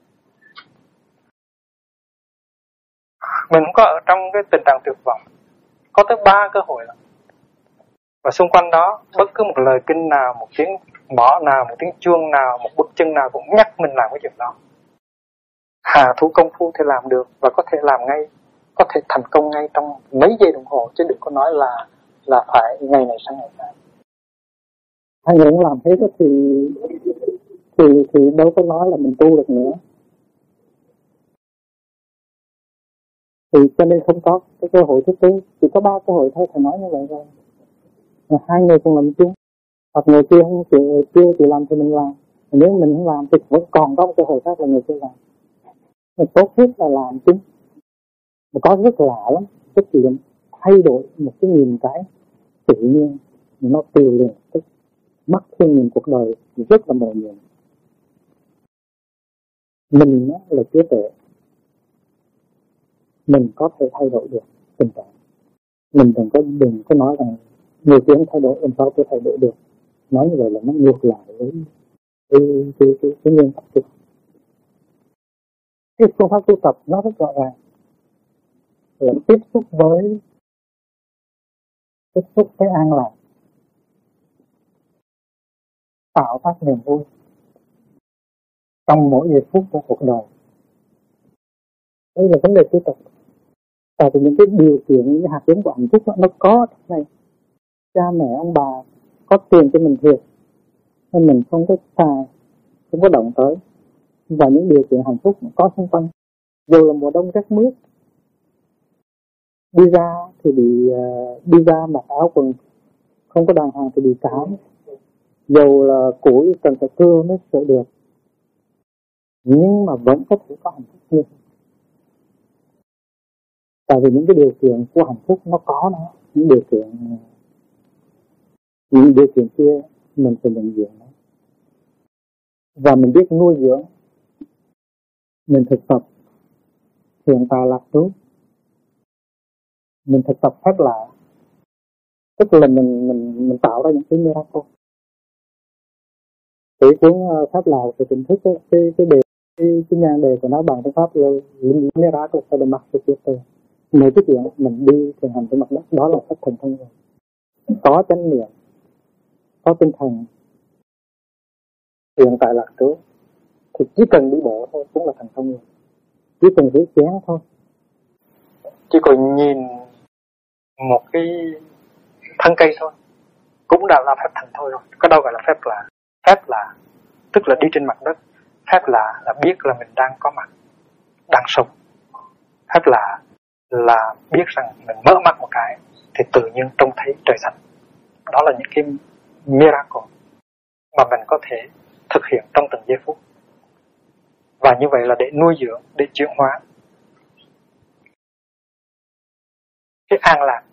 mình không có ở trong cái tình trạng tuyệt vọng, có tới 3 cơ hội là. Và xung quanh đó, bất cứ một lời kinh nào, một tiếng mõ nào, một tiếng chuông nào, một bước chân nào cũng nhắc mình làm cái chuyện đó. Hà thủ công phu thì làm được và có thể làm ngay, có thể thành công ngay trong mấy giây đồng hồ, chứ đừng có nói là phải ngày này sang ngày khác. hai người cũng làm hết đó thì đâu có nói là mình tu được nữa. Thì cho nên không có cái cơ hội thứ tư, chỉ có 3 cơ hội thôi, thầy nói như vậy rồi. Hai người cùng làm chung, hoặc người kia không chịu làm thì mình làm. Nếu mình không làm thì vẫn còn có một cơ hội khác là người kia làm. Mà tốt nhất là làm chung. Mà có rất lạ lắm, cái chuyện thay đổi một cái nhìn cái tự nhiên nó tiêu liền tức mất phương nhìn cuộc đời rất là mờ nhạt. Mình là trí tuệ, mình có thể thay đổi được tình trạng. Mình đừng có nói rằng người kia không thay đổi, làm sao tôi thay đổi được. Nói như vậy là nó ngược lại với cái nguyên tắc tu. Cái phương pháp tu tập nó rất rõ ràng là tiếp xúc với an lạc, tạo phát niềm vui trong mỗi giây phút của cuộc đời. Đây là vấn đề tu tập. Tại vì những cái điều kiện, những cái hạt giống của hạnh phúc nó có trong này. Cha mẹ ông bà có tiền cho mình thiệt, nên mình không có xài, không có động tới. Và những điều kiện hạnh phúc có xung quanh. Dù là mùa đông rét mướt, đi ra mặc áo quần không có đàng hoàng thì bị cảm. Dù là củi cần phải cưa mới sửa được, nhưng mà vẫn có thể có hạnh phúc như thế. Tại vì những cái điều kiện của hạnh phúc nó có nó, những điều kiện kia mình phải nhận diện nó. Và mình biết nuôi dưỡng, mình thực tập hiện tại lạc trú, mình thực tập phép lạ, tức là mình tạo ra những cái miracle. Cái cuốn pháp lạ về tỉnh thức cái nhan đề của nó bằng cái pháp là miracle for the master. Mấy cái chuyện mình đi thiền hành trên mặt đất đó là pháp thần thông rồi. Có chánh niệm, có tinh thần hiện tại lạc trú thì chỉ cần đi bộ thôi cũng là thành công rồi. Chỉ cần rửa chén thôi, chỉ cần nhìn một cái thân cây thôi cũng đã là phép thành thôi rồi. Có đâu gọi là phép lạ. Phép lạ tức là đi trên mặt đất. Phép lạ là biết là mình đang có mặt, đang sống. Phép lạ là biết rằng mình mở mắt một cái thì tự nhiên trông thấy trời xanh. Đó là những cái miracle mà mình có thể thực hiện trong từng giây phút. Và như vậy là để nuôi dưỡng, để chuyển hóa cái an lạc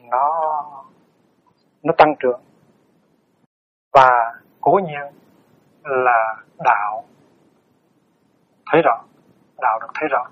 nó tăng trưởng. Và cố nhiên là đạo thấy rõ, đạo được thấy rõ.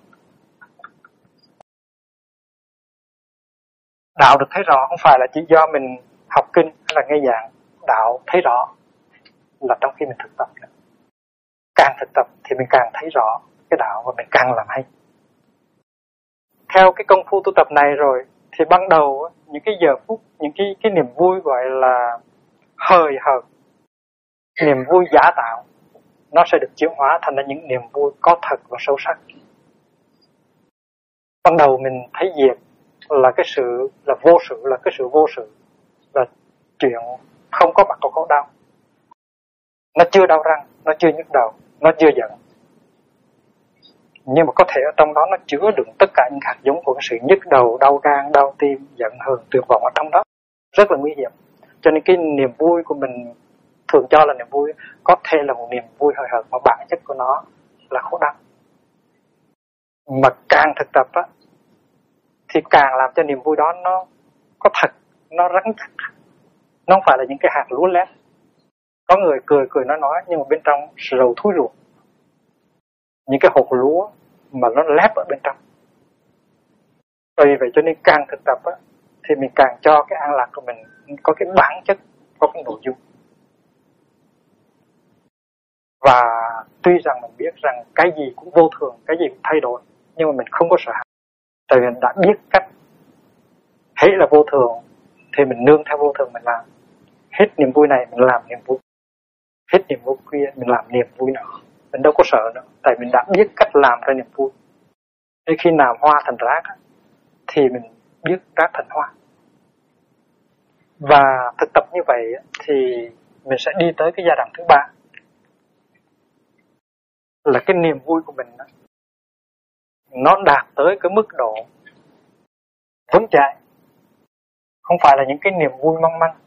Đạo được thấy rõ không phải là chỉ do mình học kinh hay là nghe giảng. Đạo thấy rõ là trong khi mình thực tập. Càng thực tập thì mình càng thấy rõ cái đạo và mình càng làm hay. Theo cái công phu tu tập này rồi thì ban đầu những cái giờ phút, những cái niềm vui gọi là hời hợt, niềm vui giả tạo, nó sẽ được chuyển hóa thành những niềm vui có thật và sâu sắc. Ban đầu mình thấy diệt là cái sự là vô sự, là cái sự vô sự, là chuyện không có mặt có đau. Nó chưa đau răng, nó chưa nhức đầu, nó chưa giận. Nhưng mà có thể ở trong đó nó chứa đựng tất cả những hạt giống của cái sự nhức đầu, đau gan, đau tim, giận hờn, tuyệt vọng ở trong đó. Rất là nguy hiểm. Cho nên cái niềm vui của mình thường cho là niềm vui, có thể là một niềm vui hời hợt mà bản chất của nó là khổ đau. Mà càng thực tập á, thì càng làm cho niềm vui đó nó có thật, nó rắn chắc. Nó không phải là những cái hạt lúa lép. Có người cười nói nhưng mà bên trong rầu thúi ruột. Những cái hột lúa mà nó lép ở bên trong. Vì vậy cho nên càng thực tập á, thì mình càng cho cái an lạc của mình có cái bản chất, có cái nội dung. Và tuy rằng mình biết rằng cái gì cũng vô thường, cái gì cũng thay đổi, nhưng mà mình không có sợ hãi. Tại vì mình đã biết cách hễ là vô thường thì mình nương theo vô thường mình làm. Hết niềm vui này mình làm niềm vui, hết niềm vui kia mình làm niềm vui nữa. Mình đâu có sợ nữa, tại mình đã biết cách làm ra niềm vui. Nên khi nào hoa thành rác thì mình biết rác thành hoa. Và thực tập như vậy thì mình sẽ đi tới cái giai đoạn thứ ba, là cái niềm vui của mình đó, nó đạt tới cái mức độ vững chãi, không phải là những cái niềm vui mong manh.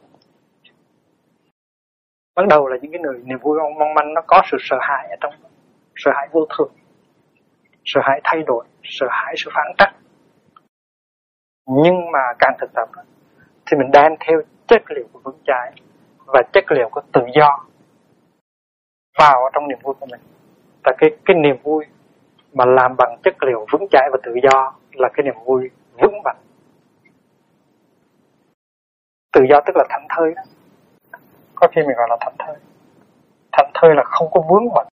Bắt đầu là những cái niềm vui mong manh, nó có sự sợ hãi ở trong, sợ hãi vô thường, sợ hãi thay đổi, sợ hãi sự phản trắc. Nhưng mà càng thực tập thì mình đem theo chất liệu của vững chãi và chất liệu của tự do vào trong niềm vui của mình. Và cái niềm vui mà làm bằng chất liệu vững chãi và tự do là cái niềm vui vững mạnh. Tự do tức là thảnh thơi đó. Có khi mình gọi là thảnh thơi. Thảnh thơi là không có vướng bận.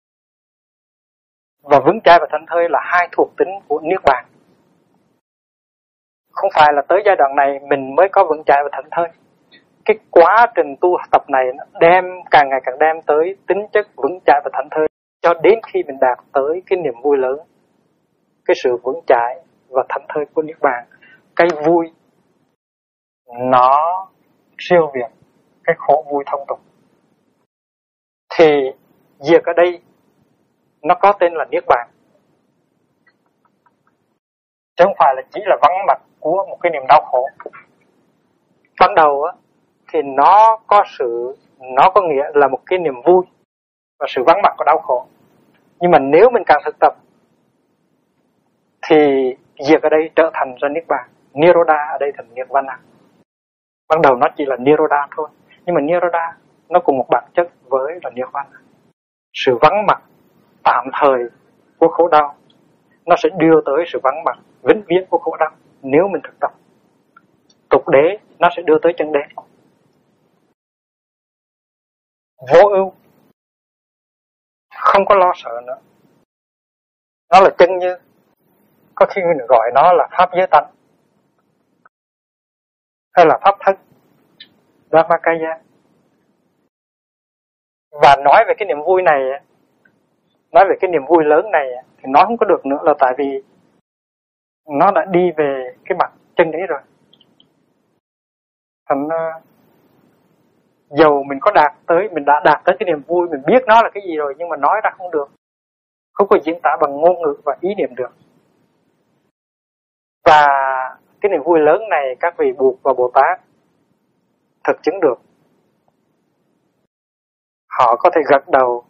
Và vững chãi và thảnh thơi là hai thuộc tính của niết bàn. Không phải là tới giai đoạn này mình mới có vững chãi và thảnh thơi. Cái quá trình tu tập này đem càng ngày càng đem tới tính chất vững chãi và thảnh thơi, cho đến khi mình đạt tới cái niềm vui lớn, cái sự vững chãi và thảnh thơi của niết bàn. Cái vui nó siêu việt cái khổ vui thông tục. Thì việc ở đây nó có tên là niết bàn, chứ không phải là chỉ là vắng mặt của một cái niềm đau khổ. Ban đầu á thì nó có nghĩa là một cái niềm vui và sự vắng mặt của đau khổ. Nhưng mà nếu mình càng thực tập thì việc ở đây trở thành ra niết bàn. Niroda ở đây thành nirvana. Ban đầu nó chỉ là niroda thôi, nhưng mà niroda nó cùng một bản chất với là nirvana. Sự vắng mặt tạm thời của khổ đau nó sẽ đưa tới sự vắng mặt vĩnh viễn của khổ đau nếu mình thực tập. Tục đế nó sẽ đưa tới chân đế. Vô ưu, không có lo sợ nữa. Nó là chân như, có khi mình gọi nó là pháp giới tánh, hay là pháp thân, Dhammakaya. Và nói về cái niềm vui này, nói về cái niềm vui lớn này thì nói không có được nữa, là tại vì nó đã đi về cái mặt chân đế rồi. Thành dầu mình có mình đã đạt tới cái niềm vui, mình biết nó là cái gì rồi, nhưng mà nói ra không được, không có diễn tả bằng ngôn ngữ và ý niệm được. Và cái niềm vui lớn này các vị Bụt và Bồ Tát thực chứng được. Họ có thể gật đầu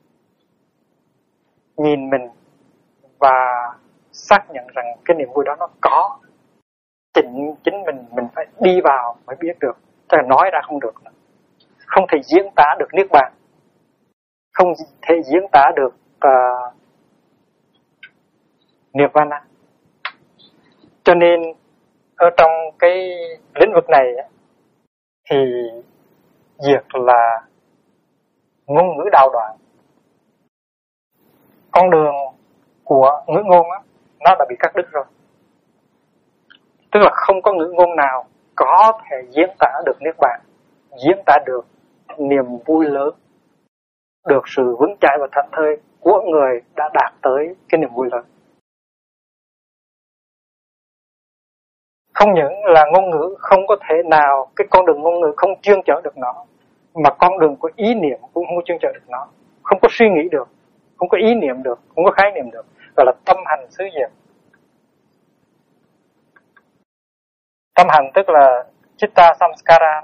nhìn mình và xác nhận rằng cái niềm vui đó nó có. Chính mình phải đi vào mới biết được, chứ nói ra không được. Không thể diễn tả được niết bàn, không thể diễn tả được nirvana. Cho nên ở trong cái lĩnh vực này thì việc là ngôn ngữ đào đoạn, con đường của ngữ ngôn nó đã bị cắt đứt rồi. Tức là không có ngữ ngôn nào có thể diễn tả được niết bàn, diễn tả được niềm vui lớn, được sự vững chãi và thảnh thơi của người đã đạt tới cái niềm vui lớn. Không những là ngôn ngữ không có thể nào, cái con đường ngôn ngữ không chuyên chở được nó, mà con đường của ý niệm cũng không chuyên chở được nó. Không có suy nghĩ được, không có ý niệm được, không có khái niệm được, gọi là tâm hành xứ diệt. Tâm hành tức là chitta samskara đó.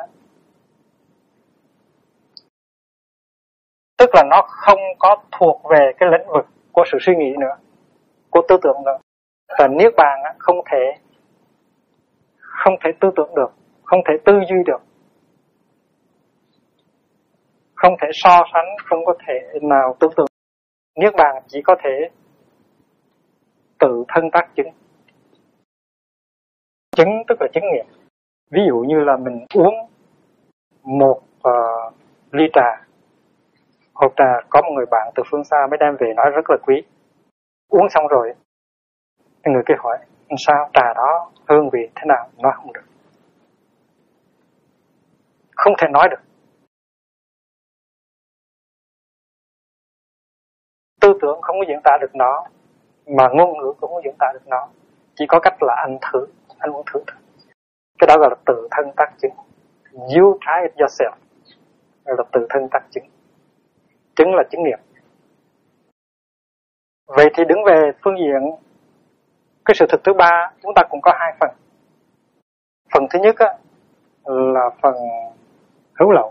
Tức là nó không có thuộc về cái lĩnh vực của sự suy nghĩ nữa, của tư tưởng nữa. Và niết bàn không thể tư tưởng được, không thể tư duy được, không thể so sánh, không có thể nào tưởng tượng. Niết bàn chỉ có thể tự thân tác chứng. Chứng tức là chứng nghiệm. Ví dụ như là mình uống một ly trà, hộp trà, có một người bạn từ phương xa mới đem về nói rất là quý. Uống xong rồi, người kia hỏi sao trà đó hương vị thế nào, nói không được, không thể nói được. Tư tưởng không có diễn tả được nó, mà ngôn ngữ cũng không diễn tả được nó. Chỉ có cách là anh uống thử thôi. Cái đó gọi là tự thân tác chứng. You try it yourself. là tự thân tác chứng. Chứng là chứng nghiệm. Vậy thì đứng về phương diện cái sự thực thứ ba, chúng ta cũng có hai phần. Phần thứ nhất á, là phần hữu lậu.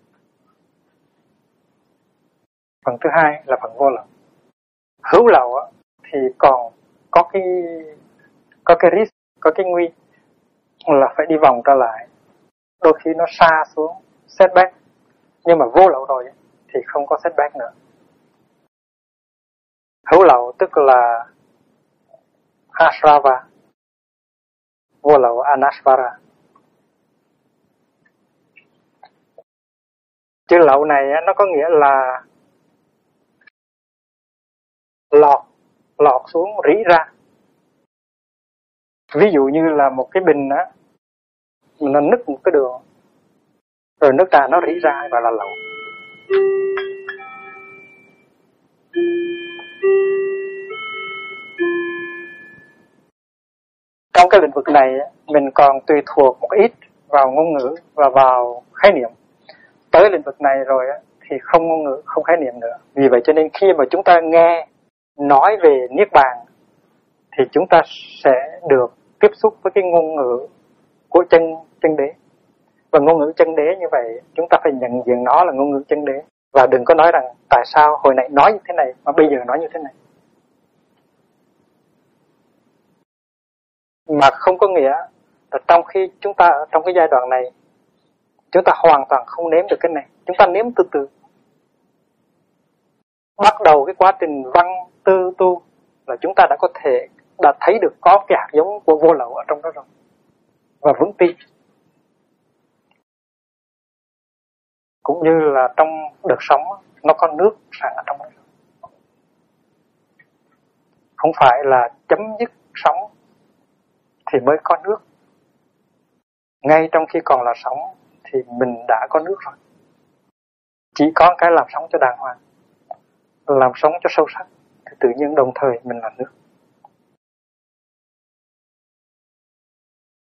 Phần thứ hai là phần vô lậu. Hữu lậu á, thì còn có cái risk, có cái nguy là phải đi vòng trở lại, đôi khi nó xa xuống, setback. Nhưng mà vô lậu rồi thì không có setback nữa. Hữu lậu tức là asrava, vô lậu anasvara. Chữ lậu này nó có nghĩa là lọt xuống, rỉ ra. Ví dụ như là một cái bình á, nó nứt một cái đường, rồi nước trà nó rỉ ra, gọi là lậu. Trong cái lĩnh vực này, mình còn tùy thuộc một ít vào ngôn ngữ và vào khái niệm. Tới lĩnh vực này rồi thì không ngôn ngữ, không khái niệm nữa. Vì vậy cho nên khi mà chúng ta nghe nói về Niết Bàn thì chúng ta sẽ được tiếp xúc với cái ngôn ngữ của chân đế. Và ngôn ngữ chân đế như vậy, chúng ta phải nhận diện nó là ngôn ngữ chân đế. Và đừng có nói rằng tại sao hồi nãy nói như thế này mà bây giờ nói như thế này. Mà không có nghĩa là trong khi chúng ta ở trong cái giai đoạn này, chúng ta hoàn toàn không nếm được cái này. Chúng ta nếm từ từ. Bắt đầu cái quá trình văn tư tu là chúng ta đã thấy được có cái hạt giống của vô lậu ở trong đó rồi. Và vững tin. Cũng như là trong đợt sống nó có nước sẵn ở trong đó. Không phải là chấm dứt sống thì mới có nước. Ngay trong khi còn là sống thì mình đã có nước rồi. Chỉ có cái làm sống cho đàng hoàng, làm sống cho sâu sắc thì tự nhiên đồng thời mình là nước.